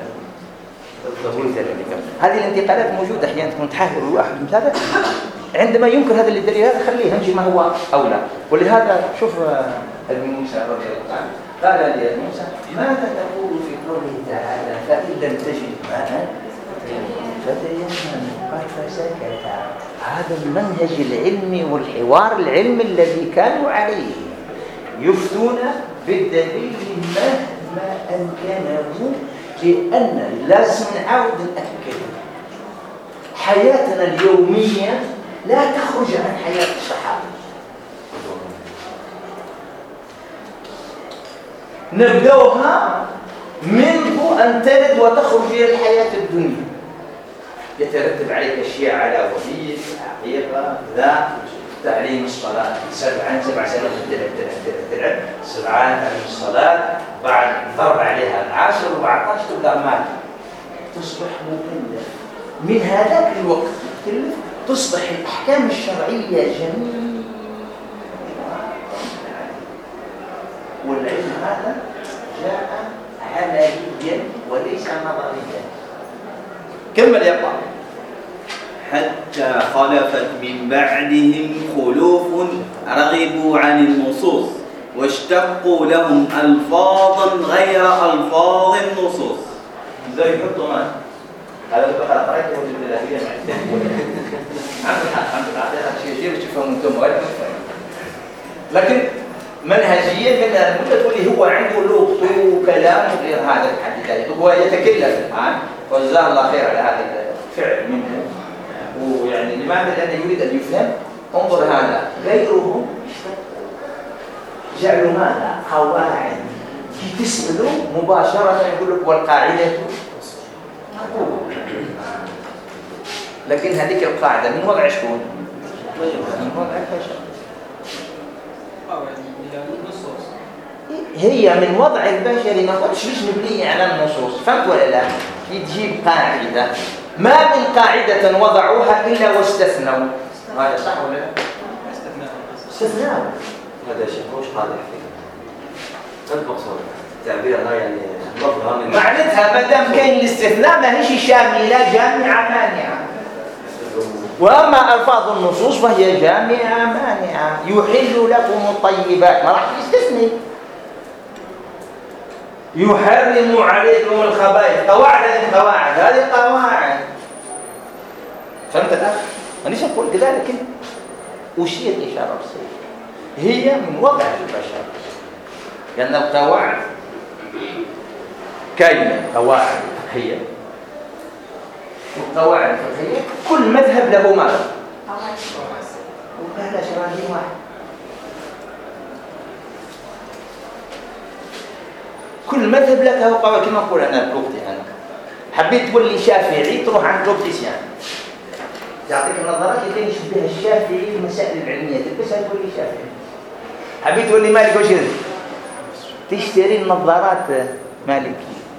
هذه الانتقالات موجودة أحيانا تكون تحاول الواحد هذا عندما ينكر هذا اللي دليل هذا خليه يمشي ما هو أولى. ولهذا شوف ابن موسى رضي الله عنه قال لي موسى ماذا تقول في قوله تعالى فإن لم تجد ماء فتيمم؟ قال فسكت. هذا المنهج العلمي والحوار العلمي الذي كانوا عليه يفتون بالدليل مهما أمكنه. لأن لازم نعاود نأكد حياتنا اليومية لا تخرج عن حياة الصحابة. نبدأها منذ أن تلد وتخرج إلى الحياة الدنيا. يترتب عليك أشياء على وليد عقيقة ذا تعليم الصلاة 7 سنوات تلعب 7 تعليم الصلاة بعد ضرب عليها 10 و14 تبدأ مال تصبح مكلف من هذاك الوقت تصبح الأحكام الشرعية جميلة، والعلم هذا جاء عمليا وليس نظريا. كمل يقع. حتى خلفت من بعدهم خلوف رغبوا عن النصوص واشتقوا لهم ألفاظا غير ألفاظ النصوص. زي يحطوا ما هذا بقى قرأته بالله عبد الحق شيء تفهموا انتم، لكن منهجيا من المدة اللي هو عنده لغة وكلام غير هذا بحد ذاته، هو يتكلم الآن وجزاه الله خير على هذا الفعل منه، ويعني لماذا؟ لأنه يريد أن يفهم. انظر هذا غيرهم جعلوا ماذا؟ قواعد كي تسألوا مباشرة يقول لك والقاعدة، لكن هذيك القاعدة من وضع شكون؟ من وضع البشر. هي من وضع البشر، ما قلتش ليش مبنية على النصوص، فهمت ولا لا؟ تجيب قاعدة، ما من قاعدة وضعوها إلا واستثنوا. هذا صح ولا لا؟ استثناء. هذا شيء مش قادح فيه. ما المقصود؟ تعبيرها يعني لفظها من معناتها ما دام كاين الاستثناء ما هيش شاملة جامعة مانعة. وأما ألفاظ النصوص فهي جامعة مانعة. يحل لكم الطيبات، ما راح يستثني. يحرم عليكم الخبائث، قواعد القواعد، هذه قواعد. فهمت الآن؟ مانيش أقول كذا، لكن أشير إشارة بسيطة. هي من وضع البشر، لأن القواعد كاينة قواعد فقهية، والقواعد الفقهية كل مذهب له ماذا؟ وكان شرايين واحد. كل مذهب له قواعد. كما أقول أنا بلغتي أنا، حبيت تولي شافعي تروح عند لوبتيسيان يعطيك النظرات اللي كان يشبه الشافعي في المسائل العلمية، تلبسها تولي شافعي. حبيت تولي مالك وش تشتري النظارات مالكي.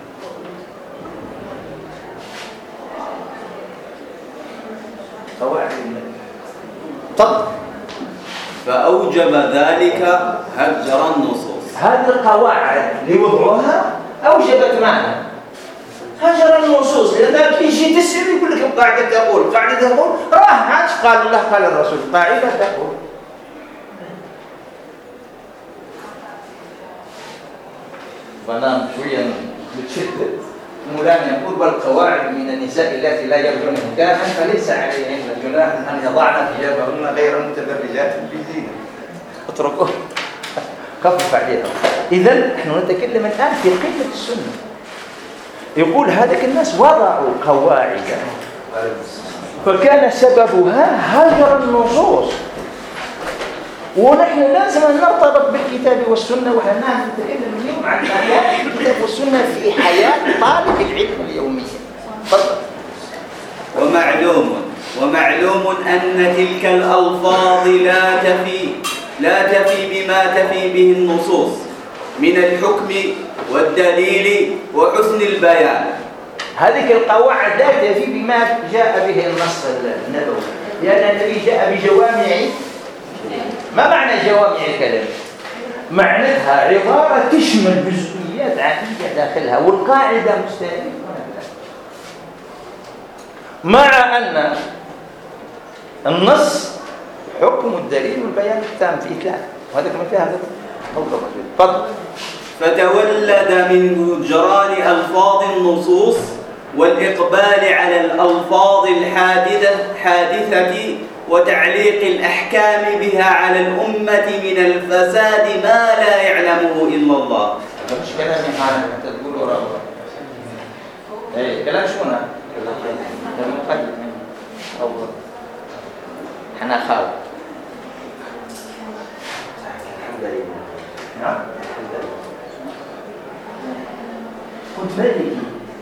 قواعد طب فأوجب ذلك هجر النصوص. هذه القواعد اللي وضعوها أوجبت معنى هجر النصوص، لأنك تيجي تسأل يقول لك القاعدة تقول، قاعدة تقول راه عادش قال الله قال الرسول، قاعدة تقول. فنام شوية متشدد. مولانا يقول والقواعد من النساء التي لا يرجون نكاحا فليس عليهن جناح أن يضعن ثيابهن غير متبرجات بزينة. اتركوه خفف عليها. إذن نحن نتكلم الآن في قمة السنة. يقول هذاك الناس وضعوا قواعد فكان سببها هجر النصوص، ونحن لازم نرتبط بالكتاب والسنة. ونحن نتكلم اليوم عن حياة الكتاب والسنة في حياة طالب العلم اليومية. تفضل. ومعلوم أن تلك الألفاظ لا تفي بما تفي به النصوص من الحكم والدليل وحسن البيان. هذه القواعد لا تفي بما جاء به النص النبوي، لأن النبي جاء بجوامع. ما معنى جوامع الكلام؟ معناتها عبارة تشمل جزئيات عديدة داخلها، والقاعدة مستهدفة، مع أن النص حكم الدليل والبيان التام في ثلاثة، وهذا كما فيها هذا تفضل. فتولد من هجران ألفاظ النصوص والإقبال على الألفاظ الحادثة وتعليق الأحكام بها على الأمة من الفساد ما لا يعلمه إلا الله. هذا مش كلامي حالا أنت تقول وراه. كلام شو أنا؟ كلام مقدم. أول. أنا خاوي. الحمد لله. نعم. الحمد لله. كنت مالكي.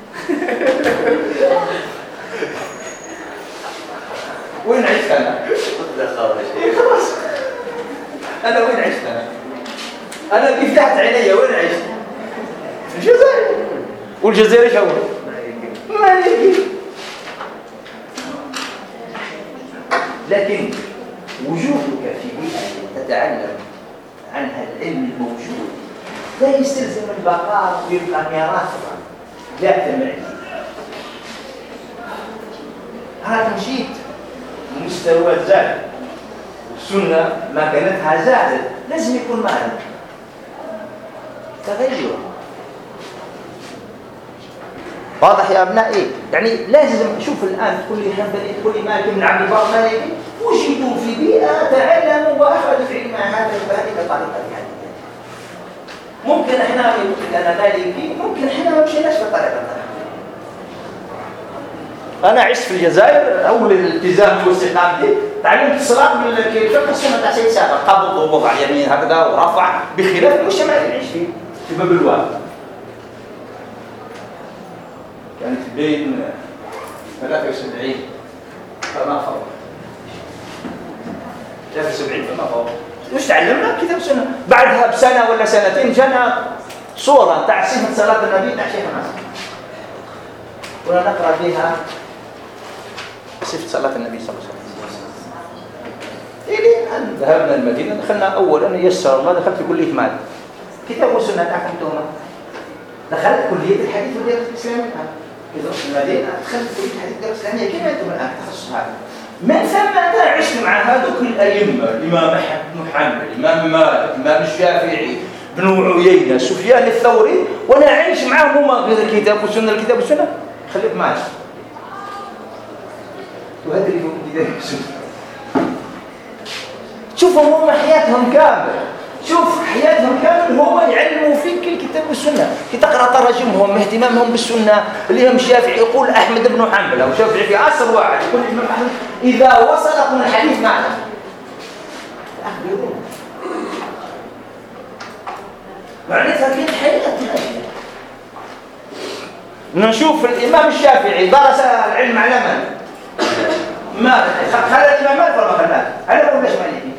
وين عشت أنا؟ خلاص. أنا وين عشت أنا كيف فتحت عيني وين عشت؟ الجزائر. والجزائر شو؟ مالكي. لكن وجودك في بيئة تتعلم عنها العلم الموجود لا يستلزم البقاء ويبقى ميراث لا تمعي. هذا مشيت مستوى زاد السنة مكانتها زادت، لازم يكون معنا تغير. واضح يا أبنائي؟ يعني لازم شوف الآن تقول لي حنبلي تقول لي مالك بن عبد البر مالكي وجدوا في بيئة تعلموا وأخذوا العلم مع هذا بهذه الطريقة يعني. ممكن احنا يقول أنا مالكي ممكن احنا ما مشيناش بالطريقة. أنا عشت في الجزائر أول الالتزام والاستقامة دي تعلمت الصلاة من الفقه السنة تاع سيد سابق قبض ووضع اليمين هكذا ورفع بخلاف المجتمع اللي نعيش فيه في باب الواد. كانت بين 73 فما فوق 73 فما فوق. وش تعلمنا؟ كتاب السنة. بعدها بسنة ولا سنتين جانا صورة تاع صفة صلاة النبي تاع شيخ ناصر كنا نقرأ فيها صفة صلاة النبي صلى الله عليه وسلم. إلى أن ذهبنا المدينة دخلنا أولا يسر الله دخلت في كلية مال كتاب والسنة تاعكم توما. دخلت كلية الحديث والدراسة الإسلامية كذا في المدينة دخلت كلية الحديث والدراسة الإسلامية كيف أنتم الآن تخصص هذا. من ثم أنا عشت مع هذوك الأئمة الإمام أحمد بن حنبل الإمام مالك الإمام الشافعي بن عيينة سفيان الثوري وأنا عايش معهم هما غير الكتاب والسنة الكتاب والسنة خليك معي تهدري كتاب والسنة. شوفوا هم حياتهم كامل شوف حياتهم كامل هم يعلموا فيك الكتاب والسنة كي تقرأ تراجمهم اهتمامهم بالسنة. الإمام الشافعي يقول أحمد بن حنبل أو شافعي في عصر واحد يقول الإمام أحمد إذا وصلكم الحديث معنا أخبرونا معناتها كانت حياتنا. نشوف الإمام الشافعي درس العلم على من؟ ما خلى الإمام مالك ولا ما خلاه؟ على ولاش مالكي؟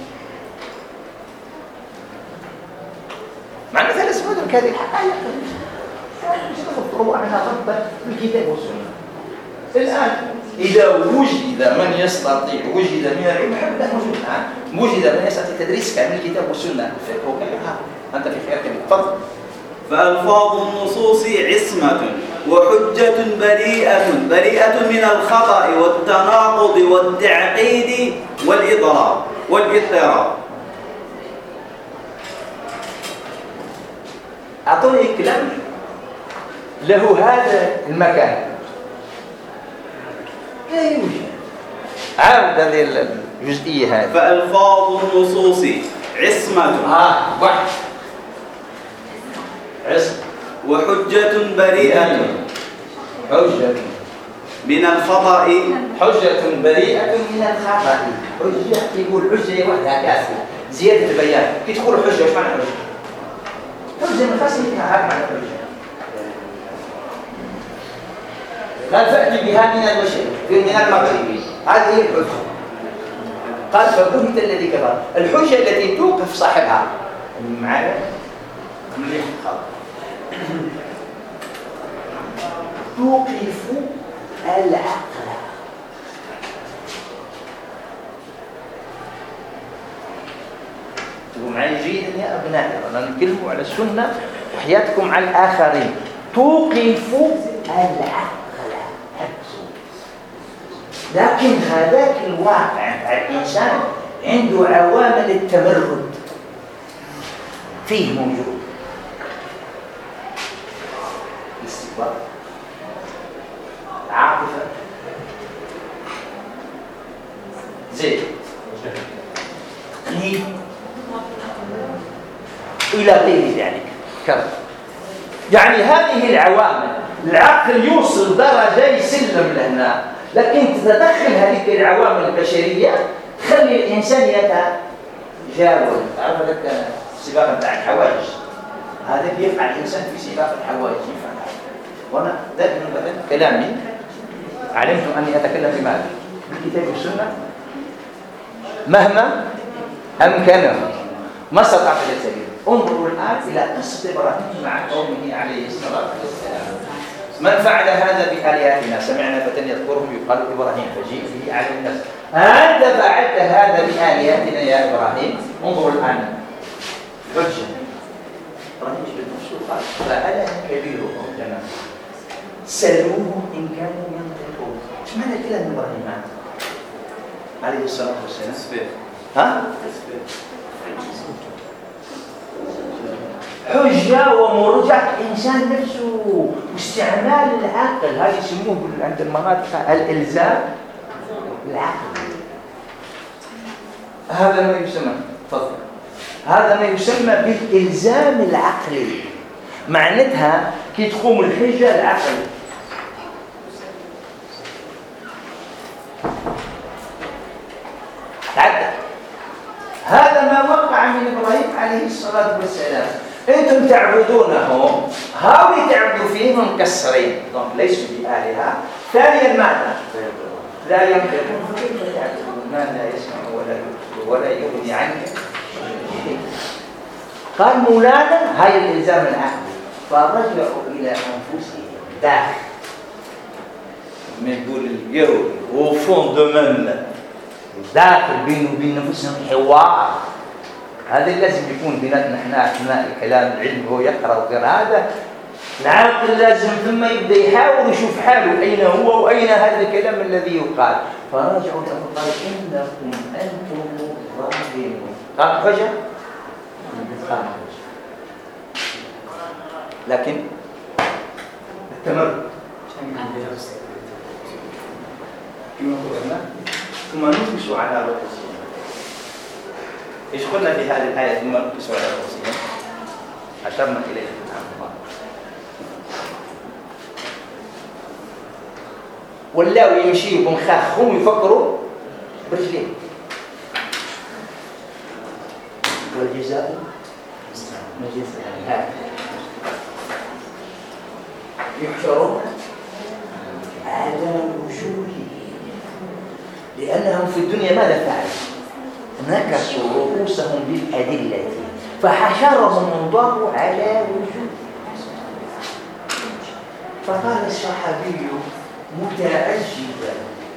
معناتها لازم ندرك هذه الحقائق. مش نخطروا عنها ضبط بالكتاب والسنة. الآن إذا وجد من يستطيع وجد من العلم الحمد لله موجود الآن وجد من يستطيع تدريس كامل الكتاب والسنة الفقه وكذا أنت في خير كبير. تفضل. فألفاظ النصوص عصمة وحجة بريئة من الخطأ والتناقض والتعقيد والاضطراب. أعطوني كلام له هذا المكان لا يوجد. عاود هذه الجزئية هذه. فألفاظ النصوص عصمة واحد عصم وحجة بريئة حجة من الخطأ حجة بريئة من الخطأ. حجة يقول حجة وحدها كافية زيادة البيان. كي تقول حجة ايش معنى حجة؟ حجة من خاصيتها هذا معنى حجة. قال فأتي بها من المشرق من المغرب هذه هي الحجة. قال فبهت الذي كفر. الحجة التي توقف صاحبها معنا مليح خطأ توقف العقل. ومعي جيدا يا أبنائي أنا نتكلم على السنة وحياتكم على الآخرين. توقف العقل لكن هذاك الواقع الإنسان عنده عوامل التمرد فيه موجود. الاستكبار عاطفة زيد تقليد إلى غير ذلك كذا. يعني هذه العوامل العقل يوصل درجة يسلم لهنا لكن تتدخل هذه العوامل البشرية تخلي الإنسان يتجاوز. تعرف هذاك السباق بتاع الحواجز هذا يفعل الإنسان في سباق الحواجز يفعل. وأنا دائما بدأت كلامي علمت أني أتكلم بماذا؟ بالكتاب والسنة مهما أمكنه ما استطعت السبيل. انظروا الآن إلى قصة إبراهيم مع قومه عليه الصلاة والسلام. من فعل هذا بآلهتنا سمعنا فتى يذكرهم يقال إبراهيم فجيء به على الناس أنت فعلت هذا بآلهتنا يا إبراهيم. انظروا الآن حجة إبراهيم بالنص قال فأنا كبيرهم جماعة سألوهم إن كانوا ينطقون. ايش معنى كلام إبراهيم عليه الصلاة والسلام؟ ها؟ حجة ومرجع إنسان نفسه واستعمال العقل. هذا يسموه عند المناطق الإلزام العقل. هذا ما يسمى تفضل هذا ما يسمى بالإلزام العقلي. معناتها كي تقوم الحجة العقل. تعدى. هذا ما وقع من إبراهيم عليه الصلاة والسلام. أنتم تعبدونهم هاولي تعبدوا فيهم مكسرين ليسوا بآلهة. ثانيا ماذا؟ لا يملكون فكيف تعبدون ما لا يسمع ولا يبصر ولا يغني عنك شيء. قال مولانا هاي الإلزام العقلي. فرجعوا إلى أنفسهم داخل ما يقول الجو وفون دومن داخل بينه وبين نفسهم حوار. هذا لازم يكون بيناتنا احنا اثناء الكلام العلم هو يقرا وغير هذا. العاقل لازم ثم يبدا يحاول يشوف حاله اين هو واين هذا الكلام الذي يقال. فراجعوا فقال انكم انتم ظالمون. قال فجأة لكن التمرد كما قلنا ثم نكبس على رؤوسهم. ايش قلنا في هذه الآية ثم نكبس على رؤوسهم؟ أشرنا إليه سبحانه الله. ولاو يمشي بمخاخهم يفكروا برجلين. والجزاء من جنس العمل. يحشرون على وجوههم لأنهم في الدنيا ماذا فعلوا؟ نكسوا رؤوسهم بالأدلة فحشرهم الله على وجوههم. فقال الصحابي متعجبا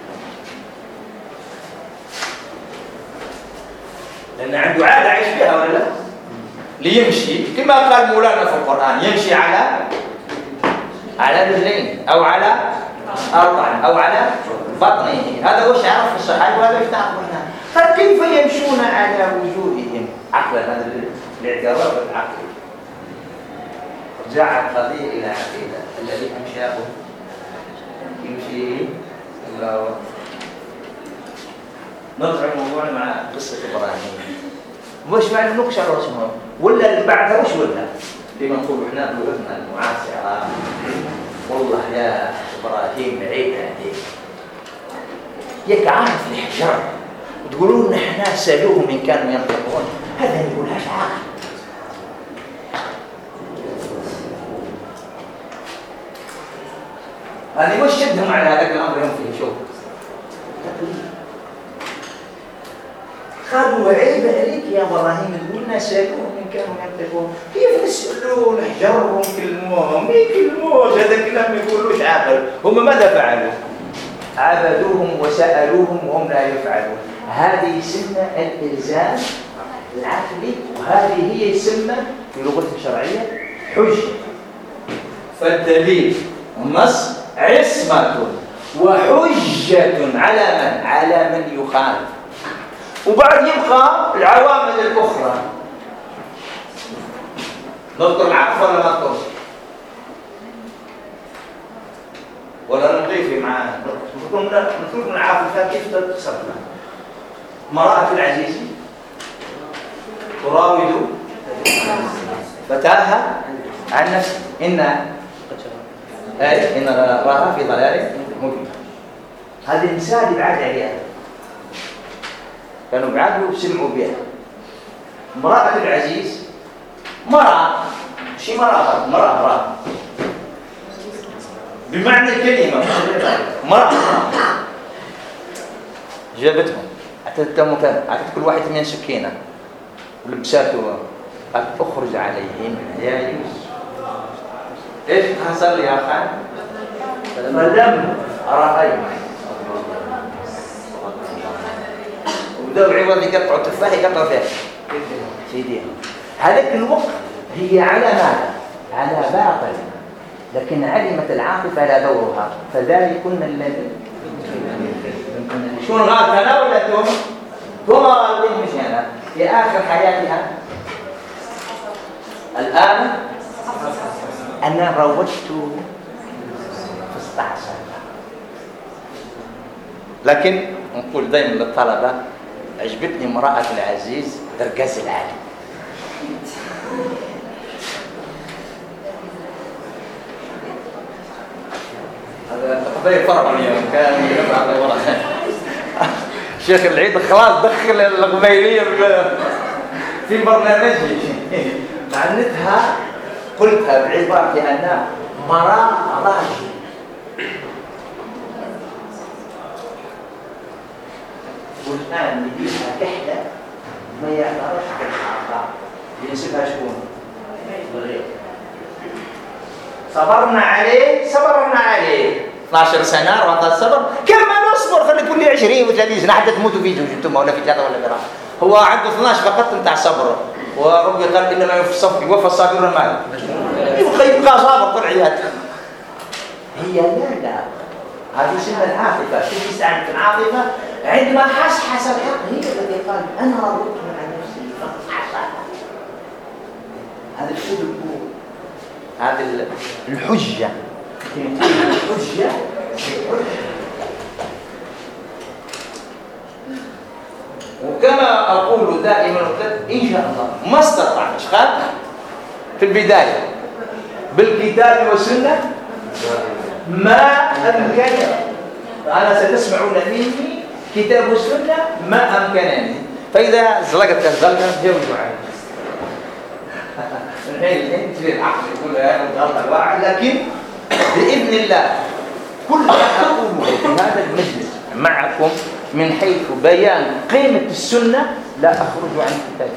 لأن عنده عادة عايش بها ولا لا؟ ليمشي كما قال مولانا في القرآن يمشي على رجلين أو على أربع أو على بطنه. هذا هو شعار في الصحابة وهذا يفتح هنا. قال كيف يمشون على وجوههم عقلا؟ هذا الاعتراف العقلي. رجع القضية إلى عقيدة الذي أنشأه يمشي الله. نرجع الموضوع مع قصة إبراهيم. مش معنى نكشر رسمهم ولا بعدها وش ولا لما نقول احنا لغتنا المعاصرة والله يا إبراهيم عيب عليك ياك عارف الحجر وتقولون احنا سألوهم إن كانوا ينطقون. هذا يقولهاش عاقل. هذه وش شدهم على هذاك الأمر يوم فيه شوف قالوا عيب عليك يا إبراهيم تقولنا سألوهم إن كانوا ينطقون. كيف نسألون نحجرهم كلموهم يكلموش؟ هذا كلام يقولوش عاقل. هم ماذا فعلوا؟ عبدوهم وسألوهم وهم لا يفعلون. هذه يسمى الإلزام العقلي وهذه هي يسمى في لغة الشرعية حجة. فالدليل النص عصمة وحجة على من؟ على من يخالف. وبعد يبقى العوامل الأخرى. نذكر العقل ولا ما نذكرش؟ ولا نضيف معاه؟ نذكر من العقل كيف تصرفنا. امرأة العزيز تراود فتاها عن نفسه إن راها في ضلال مبين. هذه المثال يبعد عليها كانوا بعدوا وسمعوا بها. امرأة العزيز مرأة شي مرأة بمعنى الكلمة مرأة جابتهم أعطت كل واحد من سكينة ولبساته قالت اخرج عليهم يا يوسف. ايش حصل يا خان؟ فلم رأيت وبدأوا عوض يقطعوا التفاح يقطعوا فيها سيدي. هذاك الوقت هي على ماذا؟ على باطل، لكن علمت العاطفة لا دورها، فذلكن الذي شون غلط أنا ولا توم؟ توم غلطين مش أنا. في آخر حياتها الآن أنا روجت 15 سنة. لكن نقول دائما للطلبة عجبتني امرأة العزيز درجاز العالي. هذا تقدير فرق اليوم كان يجمع الله ورا شيخ العيد خلاص دخل الغبيلية في برنامجي معنتها قلتها بعبارة أنها مرأة راجل. والآن يجيها كحلة ما يعترف بالحقائق ينسبها شكون؟ الغير. صبرنا عليه 12 سنة رضا الصبر. كم ما نصبر خلي تقول لي 20 و30 سنة حتى تموتوا في زوج انتم ولا في 3 ولا 4. هو عنده 12 فقط نتاع صبر، وربي قال انما يوفى الصابرون المال يبقى صابر طول حياته. هي لا هذه اسمها العاطفة. شوف يستعمل في العاطفة عندما حصحص الحق هي التي قال أنا رضيت عن نفسي فحصحص. هذا الشغل هذا الحجة الحجة وكما أقول دائما إن شاء الله ما استطعنا أشخاص في البداية بالكتاب والسنة ما أمكنني. أنا ستسمعون مني كتاب والسنة ما أمكنني. فإذا زلقت الزلقة جوزوا عني الحين تريد العقل يقول هذا غلط الواعي. لكن بإذن الله كل ما أقوله في هذا المجلس معكم من حيث بيان قيمة السنة لا أخرج عن الكتاب.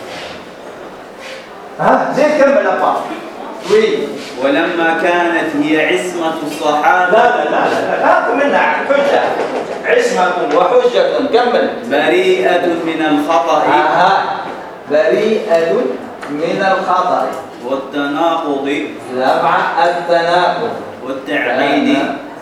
زين كمل أبا. ولما كانت هي عصمة الصحابة لا منها حجة عصمة وحجة. كمل. بريئة من الخطأ بريئة من الخطأ والتناقض التناقض والتعقيد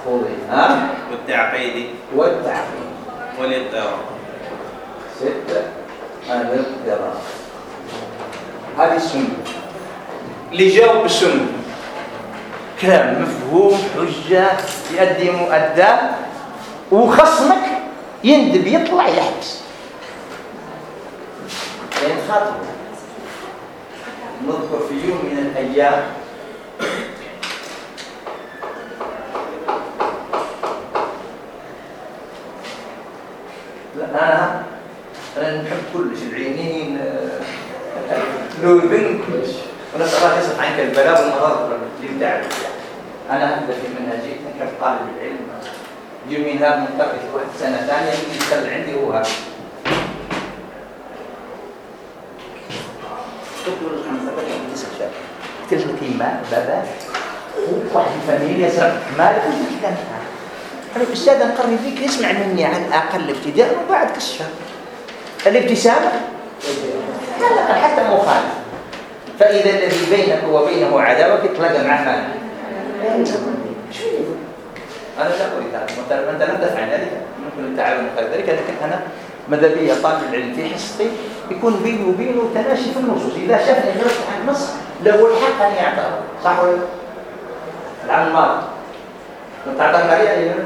والتعقيد والاضطراب. 6 الاضطراب. هذه السنة اللي جاوب بالسنة كلام مفهوم حجة يؤدي مؤدى وخصمك يندب يطلع يحبس يعني خاطر. نذكر في يوم من الأيام أنا نحب كلش العينين لوذن كلش ونسأل الله يصرف عنك البلاء والمرض للدعوة. أنا هدفي منهجي نحب طالب العلم يومين هذا منتقل واحد سنة ثانية يشتغل عندي هو هذا تقول الخمسة بقى 9 شهور قلت لك ما بابا واحد فاميليا سرق مالك وكذا. أنا الأستاذ نقرر فيك يسمع مني على الأقل ابتداء وبعد كالشهر الابتسامة لا حتى مخالف. فإذا الذي بينك وبينه عداوة تتلقى معه مال. شو يقول؟ أنا لا أريد هذا. أنت لم تفعل ذلك ممكن التعاون غير ذلك. لكن أنا ماذا بي طالب العلم في حصتي يكون بيني وبينه تماشي في النصوص. إذا شافني جلست عن النص له الحق أن يعترض. صح ولا لا؟ العام الماضي كنت أعطى مريء أيضا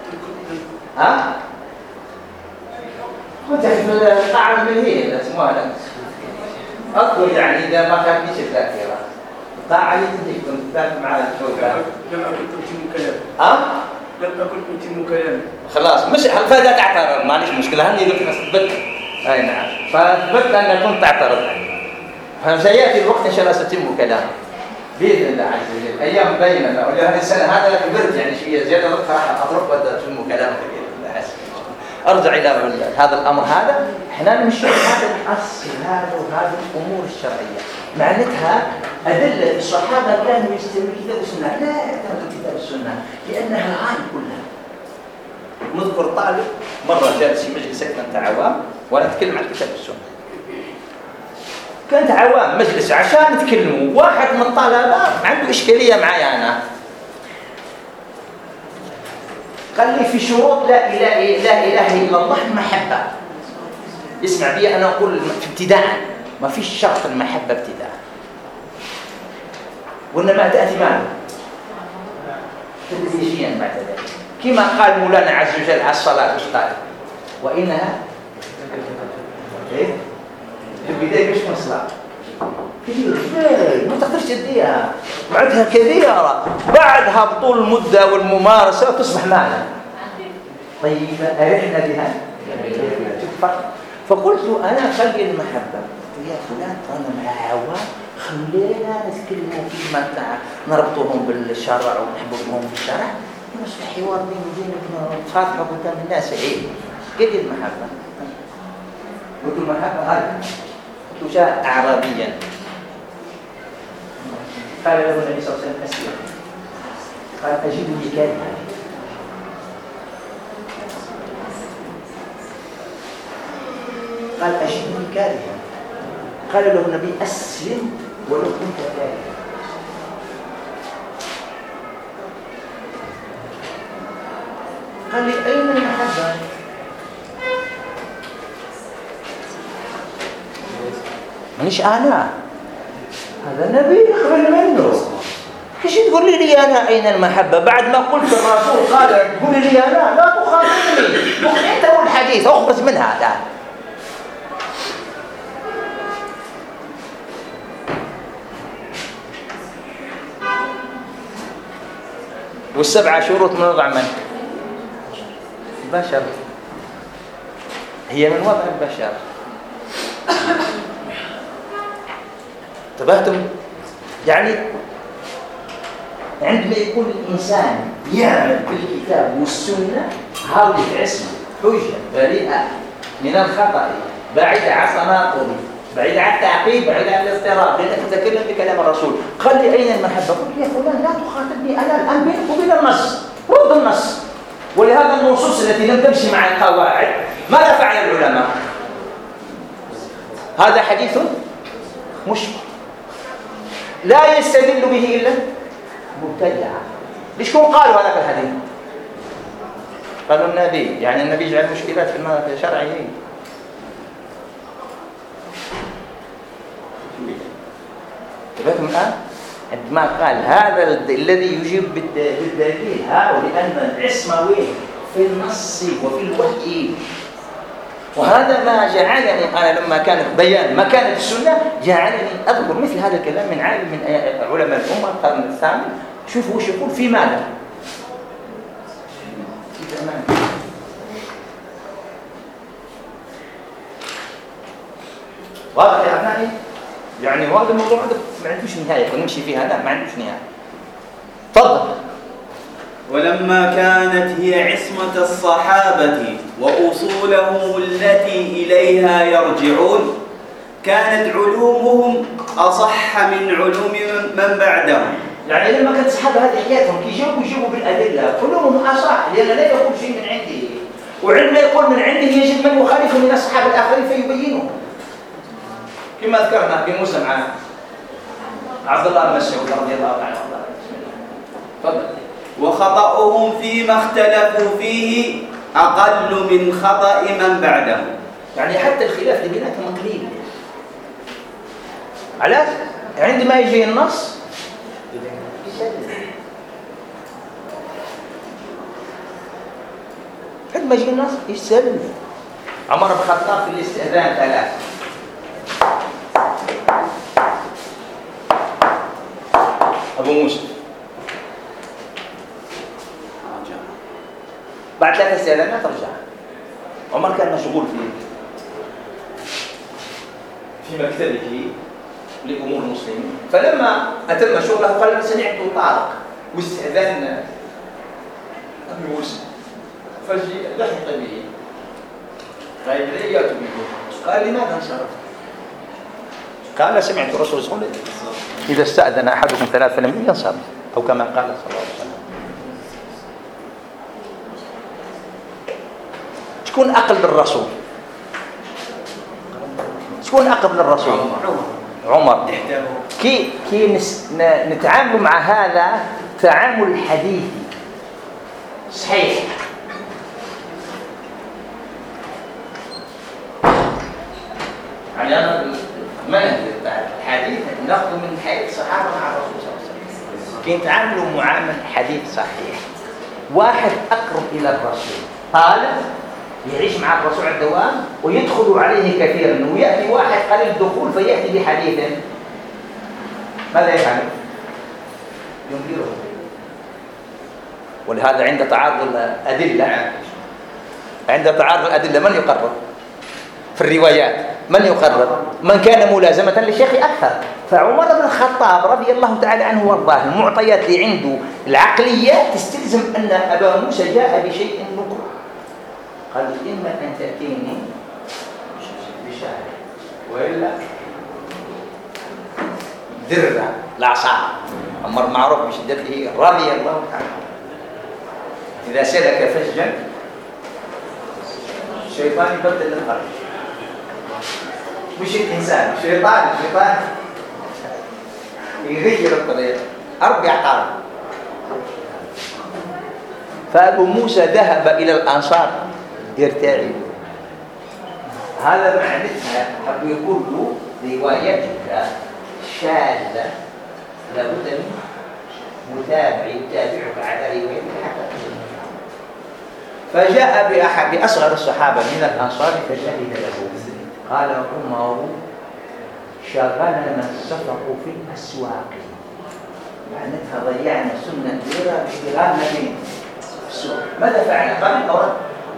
كنت أعرف القاعدة من هي اسمها أذكر يعني إذا ما كان فيش الذاكرة قاعدة تجي كنت تتابع مع الشوكة. لم أكن أتم كلامي. لم أكن أتم كلامي. خلاص مش فإذا تعترض ما عنديش مشكلة. هني قلت أثبت. أي نعم فأثبت أن كنت تعترض. فسيأتي الوقت إن شاء الله ستتم كلامي بإذن الله عز وجل. أيام بيننا ولهذه السنة هذا كبرت يعني شوية زيادة راح أترك وتتم كلامي بإذن الله عز وجل. أرجع إلى هذا الأمر. هذا إحنا نمشي هذا الأصل هذا وهذه الأمور الشرعية معناتها أدلة الصحابة كانوا يستمروا كتاب السنة لا يعتمدوا كتاب السنة. السنة لأنها الغالب كلها. نذكر طالب مرة جالس في مجلس كنت عوام وأنا أتكلم عن الكتاب والسنة. كنت عوام مجلس عشان نتكلموا، واحد من الطلبة عنده إشكالية معي أنا، قال لي في شروط لا إله إلا الله المحبة. اسمع بي أنا أقول في ابتداء ما فيش شرط المحبة ابتداء، وإنما تأتي معه تدريجيا بعد ذلك، كما قال مولانا عز وجل على الصلاة مش قال وإنها في البداية مش مصلحة كبير ما تقدرش تديها، بعدها كبيرة، بعدها بطول المدة والممارسة تصبح معنا. طيب أرحنا بها. فقلت أنا خلي المحبة يا فلان أنا مع عوام خلينا نتكلموا فيما نربطهم بالشرع ونحببهم في الشرع يصبح حوار بيني وبينك نتفاضحوا قدام الناس عيب. قد المحبة قلت المحبة هذا قلت جاء أعرابيا قال له النبي صلى الله عليه وسلم أسلم، قال أجدني كارها، قال أجدني كارها، قال له النبي أسلم ولو كنت كارها. قال لي أين المحبة؟ مانيش أنا، هذا النبي يخبر منه. ايش تقول لي أنا أين المحبة بعد ما قلت الرسول قال تقول لي أنا؟ لا تخاطبني، أنت والحديث أخبز من هذا. والسبعة شروط من وضع من؟ البشر، هي من وضع البشر. انتبهتم؟ يعني عندما يكون الإنسان يعمل بالكتاب والسنة هذه عصمة حجة بريئة من الخطأ، بعيدة عن تناقض، بعيدة عن التعقيد، بعيدة عن الاضطراب، لأنك تتكلم بكلام الرسول. قال لي أين المحبة؟ قلت يا فلان لا تخاطبني أنا الآن بينك وبين النص، رد النص. ولهذا النصوص التي لم تمشي مع القواعد ماذا فعل العلماء؟ هذا حديث مشكل لا يستدل به إلا مبتدعة. ليش كون قالوا هذاك الحديث؟ قالوا النبي، يعني النبي يجعل مشكلات في الشرع. تفهم الآن؟ عندما قال هذا الذي يجيب بالدليل لأن العصمة وين؟ في النص وفي الوحي. وهذا ما جعلني أنا لما كانت بيان مكانة السنة جعلني أذكر مثل هذا الكلام من عالم من علماء الأمة القرن الثامن. شوفوا وش يقول في ماذا؟ واضح يا أبنائي؟ يعني هذا الموضوع ما عندوش نهاية، نمشي فيها لا ما عندوش نهاية. تفضل. ولما كانت هي عصمة الصحابة وأصولهم التي إليها يرجعون كانت علومهم أصح من علوم من بعدهم. يعني لما كانت الصحابة هذه حياتهم كي يجيبوا بالأدلة كلهم أصح، لأن لا يقول شيء من عنده، وعندما يقول من عنده يجب من يخالفه من الصحابة الآخرين فيبينه، كما ذكرنا في موسى مع عبد الله بن مسعود رضي الله عنه. تفضل. وخطأهم فيما اختلفوا فيه أقل من خطأ من بعدهم. يعني حتى الخلاف اللي بيناتهم قليل. علاش؟ عندما يجي النص عندما يجي النص يسلم. عمر بن الخطاب في الاستئذان 3 أبو موسى بعد 3 استئذانات رجع. عمر كان مشغول في مكتبه لأمور المسلمين، فلما أتم شغله قال سمعت طارق واستئذان أبي موسى فجي لحق به قال لي يا به، قال لماذا انصرف؟ قال سمعت الرسول صلى الله عليه وسلم إذا استأذن أحدكم 3 فلم ينصرف، أو كما قال صلى الله عليه وسلم. شكون أقرب للرسول؟ شكون أقرب للرسول؟ عمر. كي نتعامل مع هذا تعامل حديثي صحيح. يعني أنا ما الحديث نأخذ من حديث الصحابة مع الرسول صلى الله عليه وسلم كي نتعاملوا معامل حديث صحيح. واحد أقرب إلى الرسول طالب يعيش مع الرسول على الدوام ويدخل عليه كثيرا، ويأتي واحد قليل الدخول فيأتي بحديث، ماذا يفعل؟ ينكره. ولهذا عند تعارض الأدلة من يقرر في الروايات؟ من يقرر؟ من كان ملازمة للشيخ أكثر. فعمر بن الخطاب رضي الله تعالى عنه وارضاه المعطيات اللي عنده العقليات تستلزم أن أبا موسى جاء بشيء نكره. قال إما أن تأتيني بشاهد وإلا درة العصا. عمر معروف بشدته رضي الله تعالى. إذا سلك فجا الشيطان يبدل الخرج، مش الإنسان، الشيطان يغير الطريق أربع قرن. فأبو موسى ذهب إلى الأنصار يرتعي. هذا معناتها حب يقول له روايتك شاذة، لابد من متابع يتابعك على روايتك حتى. فجاء بأحد أصغر الصحابة من الأنصار فشهد له. قال عمر شغلنا السفر في الأسواق، معناتها ضيعنا سنة كبيرة باشتغالنا في السوق. ماذا فعل؟ قبل أو رد؟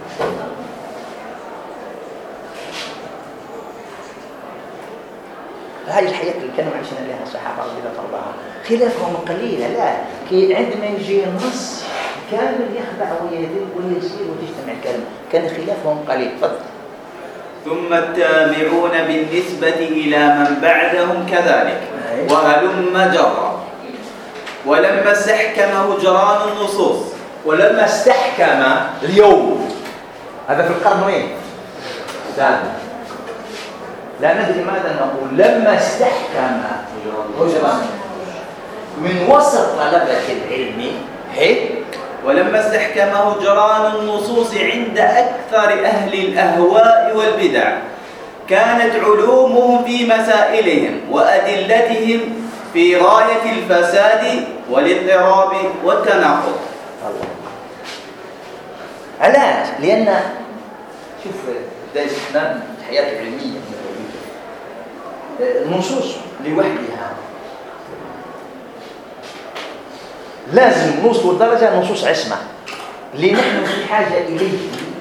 هذه الحياة اللي كانوا عايشين عليها الصحابة رضي الله عنهم خلافهم قليلة. لا عندما يجي النص كامل يخضع ويذل ويسير وتجتمع الكلمة. كان خلافهم قليل. تفضل. ثم التابعون بالنسبة إلى من بعدهم كذلك وهلم جرا. ولما استحكم هجران النصوص، ولما استحكم اليوم، هذا في القرن وين؟ لا ندري ماذا نقول. لما استحكم هجران من وسط طلبة العلم ولما استحكم هجران النصوص عند أكثر أهل الأهواء والبدع كانت علومهم في مسائلهم وأدلتهم في غاية الفساد والاضطراب والتناقض. علاش؟ لأن شوف درسنا الحياة العلمية النصوص لوحدها لازم نوصل لدرجة نصوص عصمة اللي نحن في حاجة إليه.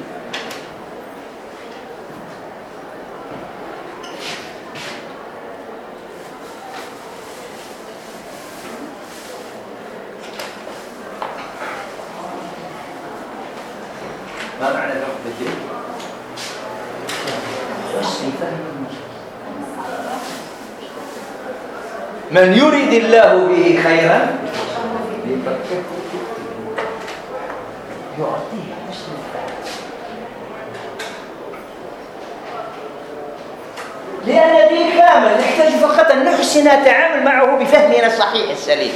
ما معنى الحكم بالدين؟ حسن فهم النصوص. من يريد الله به خيرا يعطيه حسن الفهم. لأن دين كامل نحتاج فقط أن نحسن التعامل معه بفهمنا الصحيح السليم.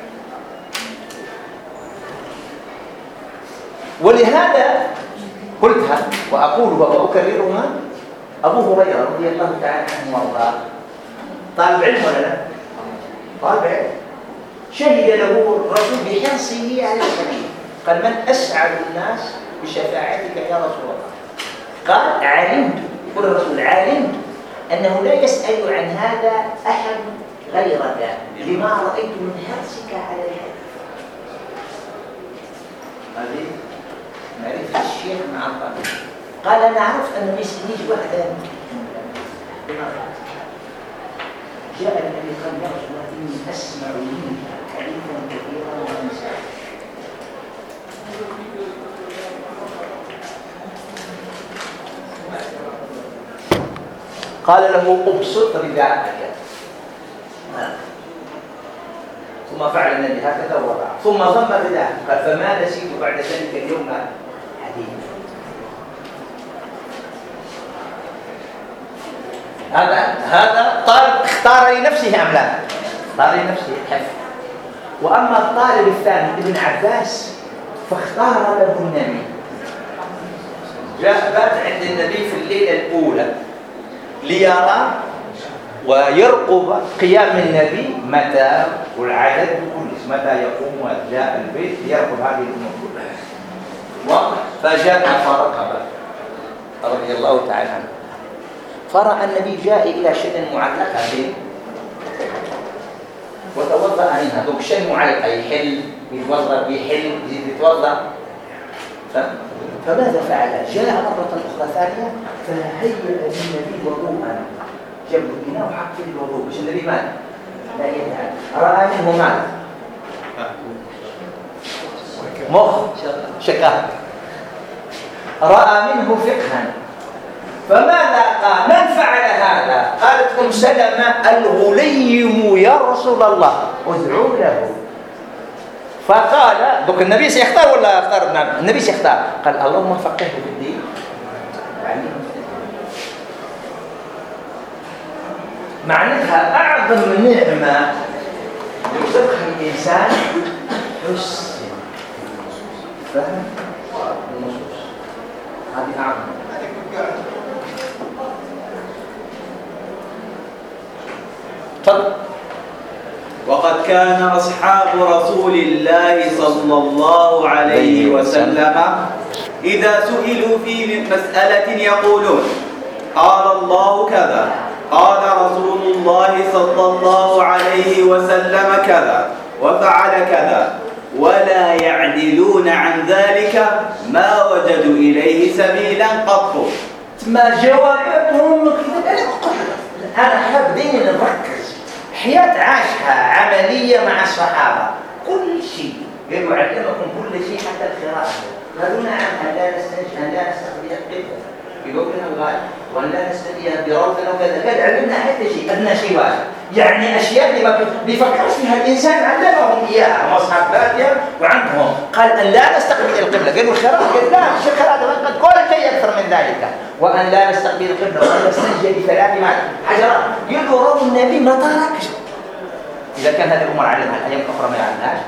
ولهذا قلتها وأقولها وأكررها. أبو هريرة رضي الله تعالى عنه وارضاه طالب علم ولا لا؟ طالب علم. شهد له الرسول بحرصه على الحديث. قال من أسعد الناس بشفاعتك يا رسول الله؟ قال علمت، يقول الرسول علمت أنه لا يسأل عن هذا أحد غيرك لما رأيت من حرصك على الحديث. هذه معرفة الشيخ مع الطالب. قال أنا عرفت أنه يسألنيش واحدة. جاء النبي قال يا رسول الله إني أسمع منك حديثا كثيرا وأنسى. قال له أبسط رداءك. ثم فعل النبي هكذا ووضع ثم ضم رداءه. قال فما نسيت بعد ذلك اليوم حديثا. هذا طالب اختار لنفسه أم لا؟ اختار لنفسه الحفظ. وأما الطالب الثاني ابن عباس فاختار له النبي، جاء بات عند النبي في الليلة الأولى ليرى ويرقب قيام النبي متى والعدد بكل متى يقوم وجاء البيت ليرقب هذه الأمور كلها. فجاء فرقب رضي الله تعالى عنه، فرأى النبي جاء إلى شيء معلقة به وتوضأ منها. دوك شيء معلقة يحل يتوضأ يحل يتوضأ. فماذا فعل؟ جاء مرة أخرى ثانية فهيأ للنبي وضوءا، جاب الإناء وحط فيه الوضوء باش النبي مات لا يفعل. رأى منه ماذا؟ مخ شكاه، رأى منه فقها. فماذا قال؟ من فعل هذا؟ قالت أم سلمة الغليم يا رسول الله ادعوا له. فقال دوك النبي سيختار ولا يختار؟ نعم النبي سيختار. قال اللهم فقهه في الدين وعلمه. معناتها أعظم نعمة يرزقها الإنسان حسن فهم النصوص، هذه أعظم. تفضل. وقد كان أصحاب رسول الله صلى الله عليه وسلم إذا سئلوا في مسألة يقولون قال الله كذا، قال رسول الله صلى الله عليه وسلم كذا وفعل كذا، ولا يعدلون عن ذلك ما وجدوا إليه سبيلا قط. ما جواباتهم أنا حاب دائما نركز. حياة عاشها عملية مع الصحابة، كل شيء قالوا علمكم كل شيء حتى القراءة. قالوا نعم أن لا نستقبل القبلة بقولنا الغالب وأن لا نستقبلها بروثنا وكذا. قال علمنا حتى شيء أدنى شيء واحد، يعني أشياء اللي ما بيفكرش فيها الإنسان علمهم إياها مصحف بادية وعندهم. قال أن لا نستقبل القبلة، قالوا القراءة، قال لا مش القراءة، قد كل شيء أكثر من ذلك. وأن لا نستقبل القبلة وأن نستنجي بثلاث حجرات. يقولوا النبي ما تركش. إذا كان هذه الأمور علمها الأيام الأخرى ما يعلمهاش،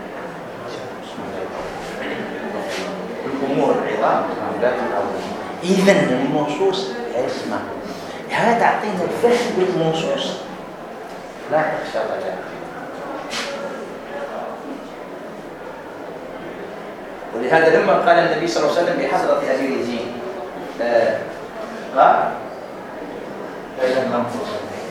الأمور العظام إذا النصوص اسمع هذا تعطينا الفهم بالنصوص. لا تخشى الله. ولهذا لما قال النبي صلى الله عليه وسلم بحضرة أبي يزيد قال فإذا المنفوس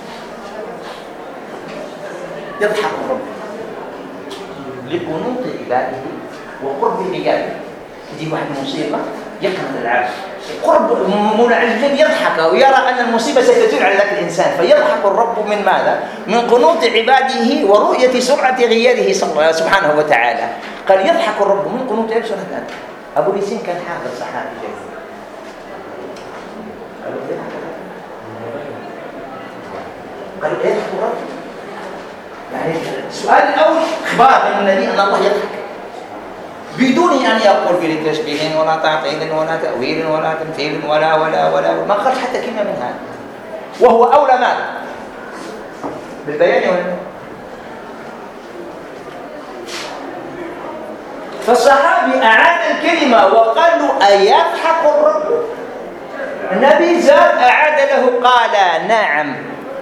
يضحك الرب لقنوط عباده وقرب عباده. تجي واحد مصيبة يقنط العبد، قرب مولى الجن يضحك ويرى أن المصيبة ستزول على ذاك الإنسان، فيضحك الرب من ماذا؟ من قنوط عباده ورؤية سرعة غيره سبحانه وتعالى. قال يضحك الرب من قنوط عباده. أبو اليسين كان حافظ صحابي جيد. قالوا يضحك الرب، يعني السؤال الأول إخبار من النبي أن الله يضحك بدون أن يقول في تشبيه ولا تعطيل ولا تأويل ولا تمثيل ولا ما قال حتى كلمة من هذا. وهو أولى ماذا؟ بالبيان ولا؟ فالصحابي أعاد الكلمة وقال له أيضحك الرب؟ النبي زاد أعاد له قال نعم.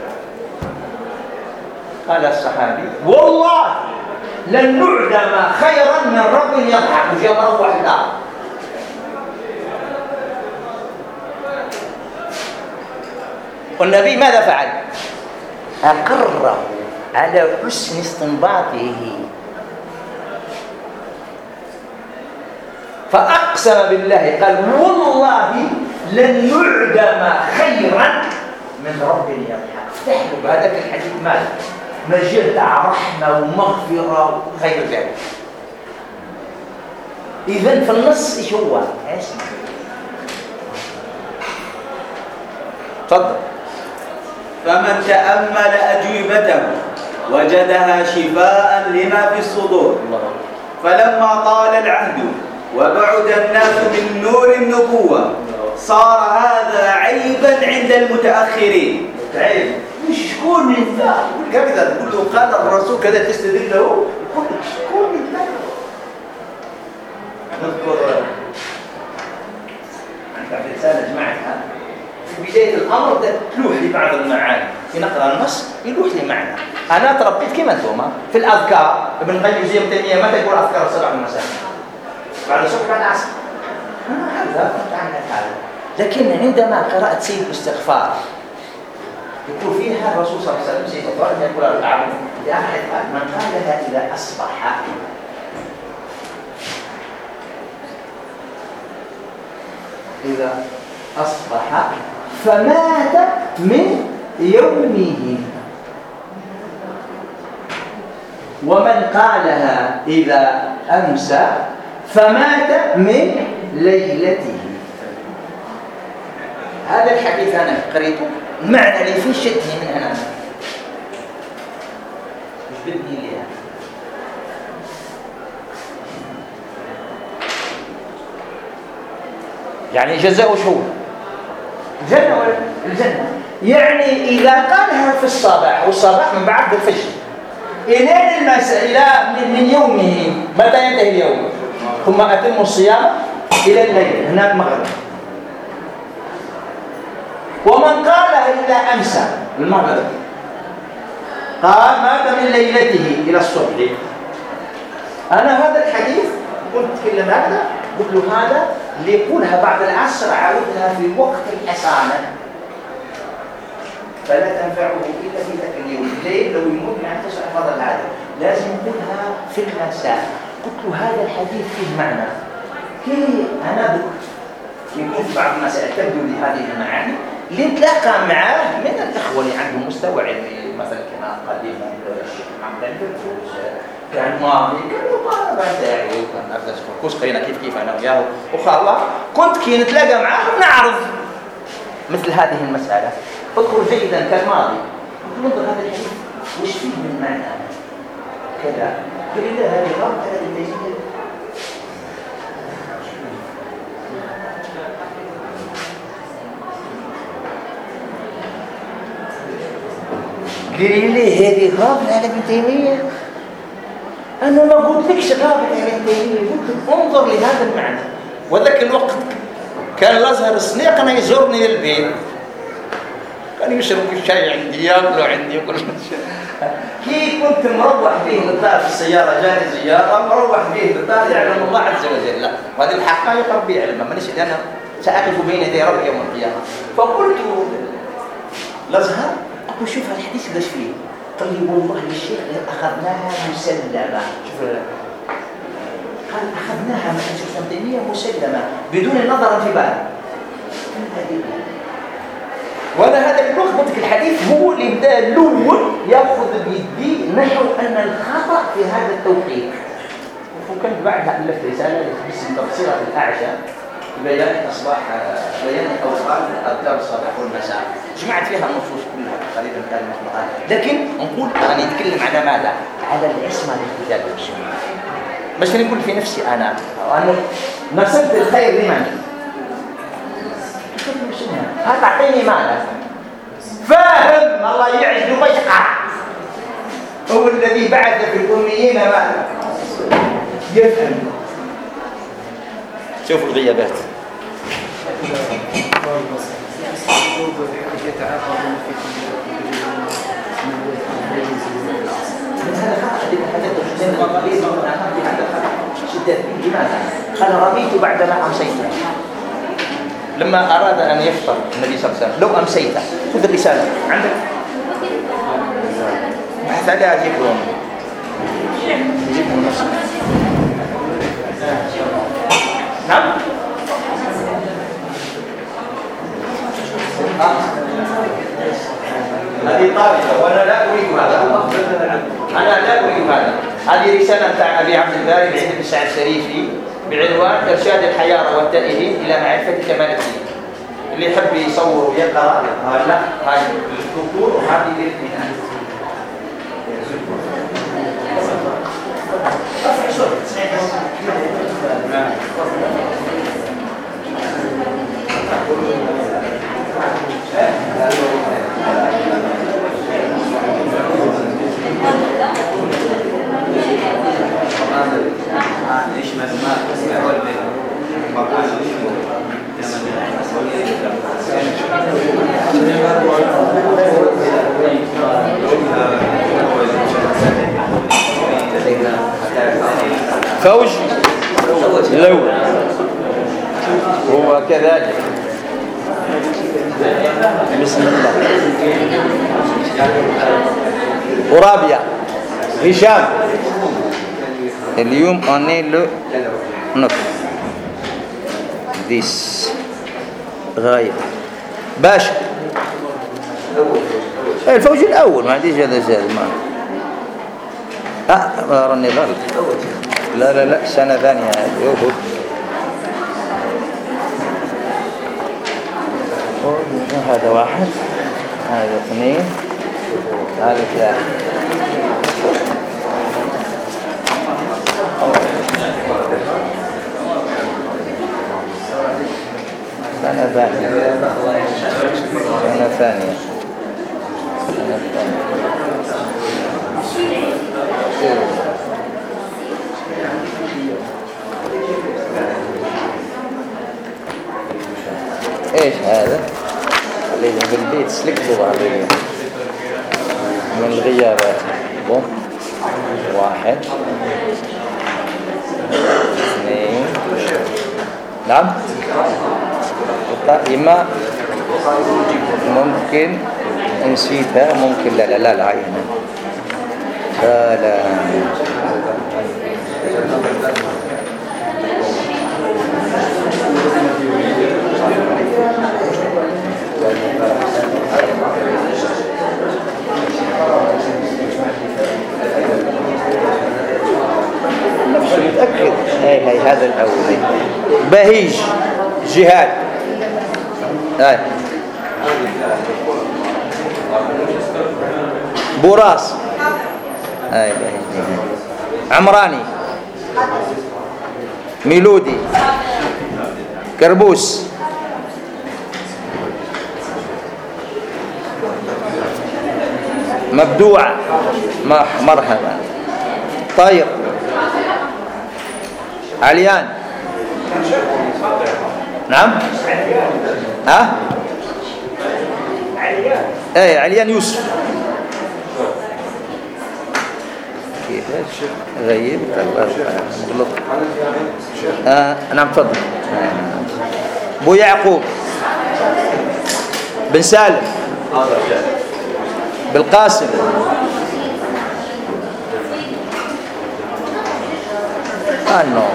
قال الصحابي والله لن نعدم خيرا من رب يضحك. وجاء مرة واحدة والنبي ماذا فعل؟ أقره على حسن استنباطه، فأقسم بالله قال والله لن نعدم خيرا من رب يضحك. تحلو بهذاك الحديث ماذا؟ مجدع رحمة ومغفرة وخير ذلك. إذن في النص إيش هو؟ اسمع تفضل. فمن تأمل أجوبته وجدها شفاء لما في الصدور. فلما طال العهد وبعد الناس من نور النبوة صار هذا عيبا عند المتأخرين، تعرف مش شكون من ذا يقول كذا، تقول له قال الرسول كذا تستدل له يقول لك شكون من ذا. نذكر عن رسالة جماعتها في بداية الأمر تلوح لي بعض المعاني، في نقرأ النص يلوح لي معنى. أنا تربيت كما أنتم في الأذكار، ابن القيم زي تيمية متى يقول أذكار الصباح والمساء؟ بعد الصبح بعد العصر. هذا هذا. لكن عندما قرأت سيد الاستغفار يقول فيها الرسول صلى الله عليه وسلم سيد الاستغفار يقول الأعلم لأحد من قالها إذا أصبح فمات من يومه، ومن قالها إذا أمسى فمات من ليلته. هذا الحديث أنا قريته، المعنى اللي فيه شدني من هنا، مش بدني ليها. يعني جزاء شو؟ الجنة ولا الجنة؟ يعني إذا قالها في الصباح، والصباح من بعد الفجر إلى المساء، إلى من يومه، متى ينتهي اليوم؟ ثم أتم الصيام إلى الليل، هنا المغرب. ومن قالها إذا أمسى المغرب قال مات من ليلته إلى الصبح. أنا هذا الحديث كنت أتكلم هذا، قلت له هذا اللي يقولها بعد العصر عاودها في وقت الحصانة فلا تنفعه إلا في ذاك اليوم. الليل لو يموت ما ينتشر فضل هذا، لازم يقولها في المساء. قلت له هذا الحديث فيه معنى. كي أنا يكون في بعض المسائل تبدو لي هذه المعاني اللي نتلاقى معاه من الإخوة اللي عندهم مستوى علمي، مثلا كما قديم الشيخ محمد الفردوس، كان ماضي كان مقاربة تاعي، وكان أبدا كوس قرينا كيف أنا وياه وخالله، كنت كي نتلاقى معاه نعرض مثل هذه المسألة. اذكر جيدا كان ماضي، قلت له هذا الحديث وش فيه من معنى كذا؟ قال لي هذه غلط، هذه التجديد. قال لي هذه غلط على ابن تيمية. أنا ما قلت لكش غلط على ابن تيمية، قلت انظر لهذا المعنى. وذاك الوقت كان الأزهر الصنيع يزورني للبيت، كان يشرب الشاي عندي، ياكلوا عندي وكل شيء. كي كنت مروح به للدار في السيارة، جاني زيارة مروح به للدار، يعلم الله عز وجل. لا، وهذه الحقائق ربي يعلمها، مانيش أنا سأقف بين يدي ربي يوم القيامة. فقلت الأزهر أقول شوف الحديث ليش فيه؟ قال لي والله الشيخ أخذناها مسلمة. شوف قال أخذناها من شيخ ابن تيمية مسلمة بدون نظر في بال. وانا هذا الوقت قلت لك الحديث هو اللي بدا الاول ياخذ بيدي نحو ان الخطا في هذا التوقيت. وكنت بعدها الفت رساله باسم تفسيرات الاعشى بيان اصباح بيان اوقات اذكار الصباح والمساء، جمعت فيها النصوص كلها تقريبا كان مطلقات. لكن نقول انا نتكلم على ماذا؟ على العصمه للكتاب والسنه. مش نقول في نفسي انا نسبت الخير لمن؟ هذا أعطيني ماذا؟ فاهم الله يعز ويقع، هو الذي بعث في الأميين ماذا؟ يفهم. شوفوا الغيابات. لماذا؟ قال رضيت بعدما أمسيت. لما أراد أن يفطر النبي صلى الله عليه وسلم لو أمسيت، خذ الرسالة عندك بحث عليها جيبهم نصر. نعم هذه طارئة وأنا لا أريد هذا، أنا لا أريد هذا. هذه رسالة بتاع أبي عبد الباري بن بن سعد الشريفي بعنوان إرشاد الحيارى والتائهين إلى معرفة كمال الدين. اللي يحب يصور ويقرأ لا هاي الدكتور وهذه الاثنين. الفوج الأول هو كذلك. بسم الله. ورابية هشام. اليوم أني لو نف ديس غايب باش الفوج الأول ما عنديش هذا زاد ما راني غلط. لا سنة ثانية هذه. هذا واحد، هذا اثنين، هذا ثلاثة. سنة ثانية. ايش هذا؟ خلينا في البيت سلكتوا عليه من الغيابات. بوم واحد اثنين. نعم إما ممكن نسيتها ممكن لا عينها لا متأكد. هاي هذا الأول. بهيج جهاد. هاي بوراس. هاي بهيج. عمراني. ميلودي. كربوس. مبدوعة. مرحبا. طير. عليان. نعم ايه عليان يوسف. كيفاش غيب مغلط. نعم تفضل. بو يعقوب. بن سالم. بالقاسم. أنو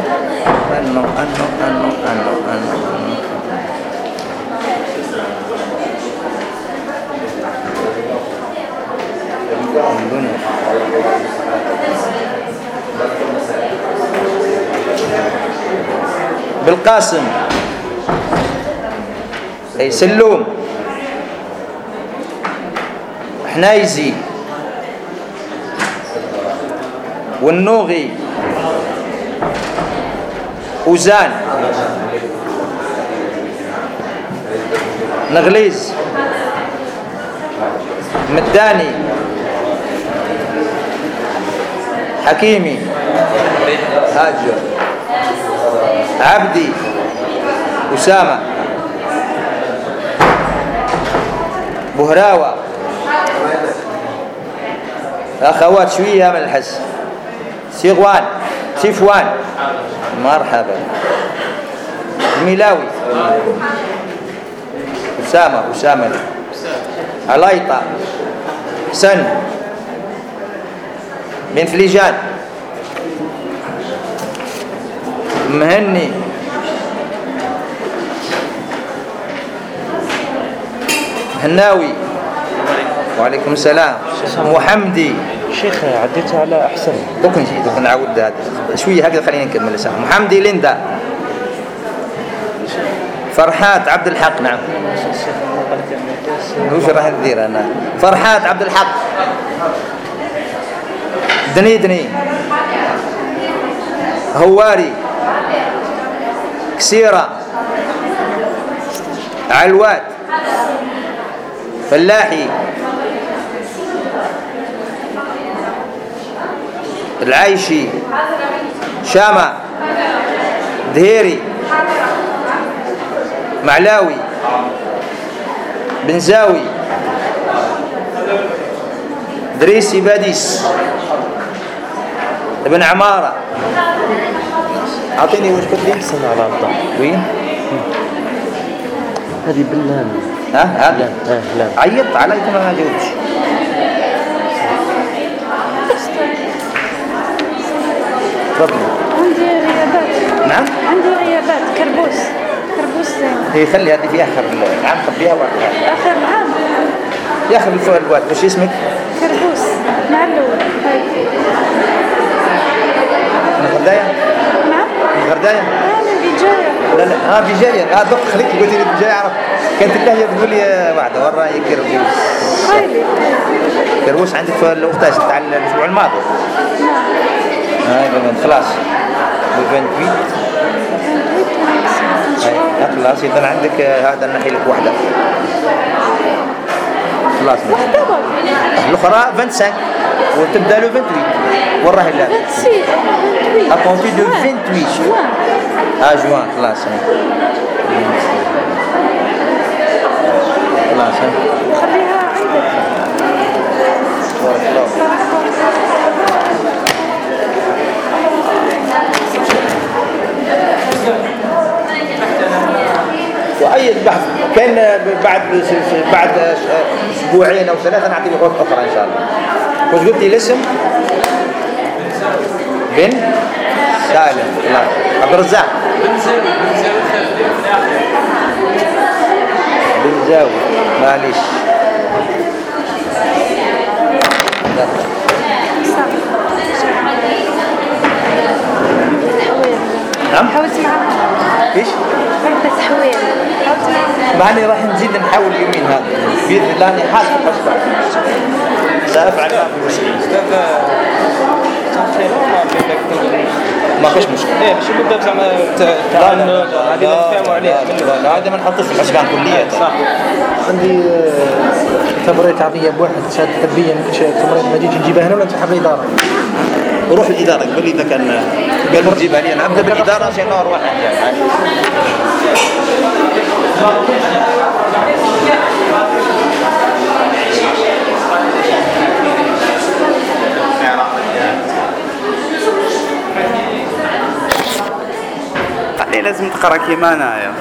بالقاسم. أي سلوم. حنايزي. والنوغي. وزان. نغليز. مداني. حكيمي. هاجر. عبدي. أسامة. بهراوة. أخوات شوية من الحس. سيفوان. مرحبا. ميلاوي. أسامة. علايطة. حسن. بن فليجان. مهني. هناوي. وعليكم السلام. محمدي. شيخ عديت على أحسن. دوك نجي دوك نعاود هذا شويه هكذا. خلينا نكمل الساعه. محمدي ليندا. فرحات عبد الحق. نعم وش راح ندير انا؟ فرحات عبد الحق. دني هواري. كسيرة. علوات. فلاحي. العايشي. شامة. دهيري. معلاوي. بنزاوي. دريسي باديس. ابن عمارة. اعطيني واش قلت لي أحسن على الضغط. وين هذه باللام. هذا لام. عيطت عليك ما جاوبتش. تفضل. عندي غيابات. نعم عندي غيابات. كربوس هي خلي هذه في اخر العام خبيها واحد آخر العام. يا اخي الفؤاد الواد واش اسمك؟ كربوس مع الأول. هاي. من غردايه؟ نعم. من غردايه؟ أنا بجاية. لا بجايه دوك خليك قلت لي بجايه عرفت كانت اللهيه تقول لي واحده وين راهي كربوس. خايلي. كربوس عندك في الوقتاش تاع الاسبوع الماضي؟ هاي بنت خلاص بنت بيت خلاص اذا عندك هذا نحي لك واحده خلاص الاخرى 25 وتبدا له 28 وين راهي لا 28. ابونتي دو 28 جوان خلاص خلاص خليها عندك. بارك الله. واي البحث كان بعد اسبوعين او ثلاثه نعطي لك وقت اخرى ان شاء الله. واش قلت لي الاسم؟ بن سالم. الله عبد الرزاق بن زاوي معليش. نعم حاولت معها. ايش؟ عدة تحويل. حاولت معها. معني راح نزيد نحاول اليومين هذا باذن الله. اني حاط في الحسبه سافعل ما في مشكله. ما فيش مشكله. ايه ماشي مده زعما هذه نتفاهموا عليها. لا هذا ما نحطوش في الحسبان كليا. صح. عندي تمريض عطيه بواحد شهاده تربيه ممكن تمريض ما تجيش نجيبها هنا ولا نسحب الاداره. وروح الاداره قول لي اذا كان قالوا تجيبها لي انا ابدا بالاداره عشان نروح لازم تقرا كيما انايا.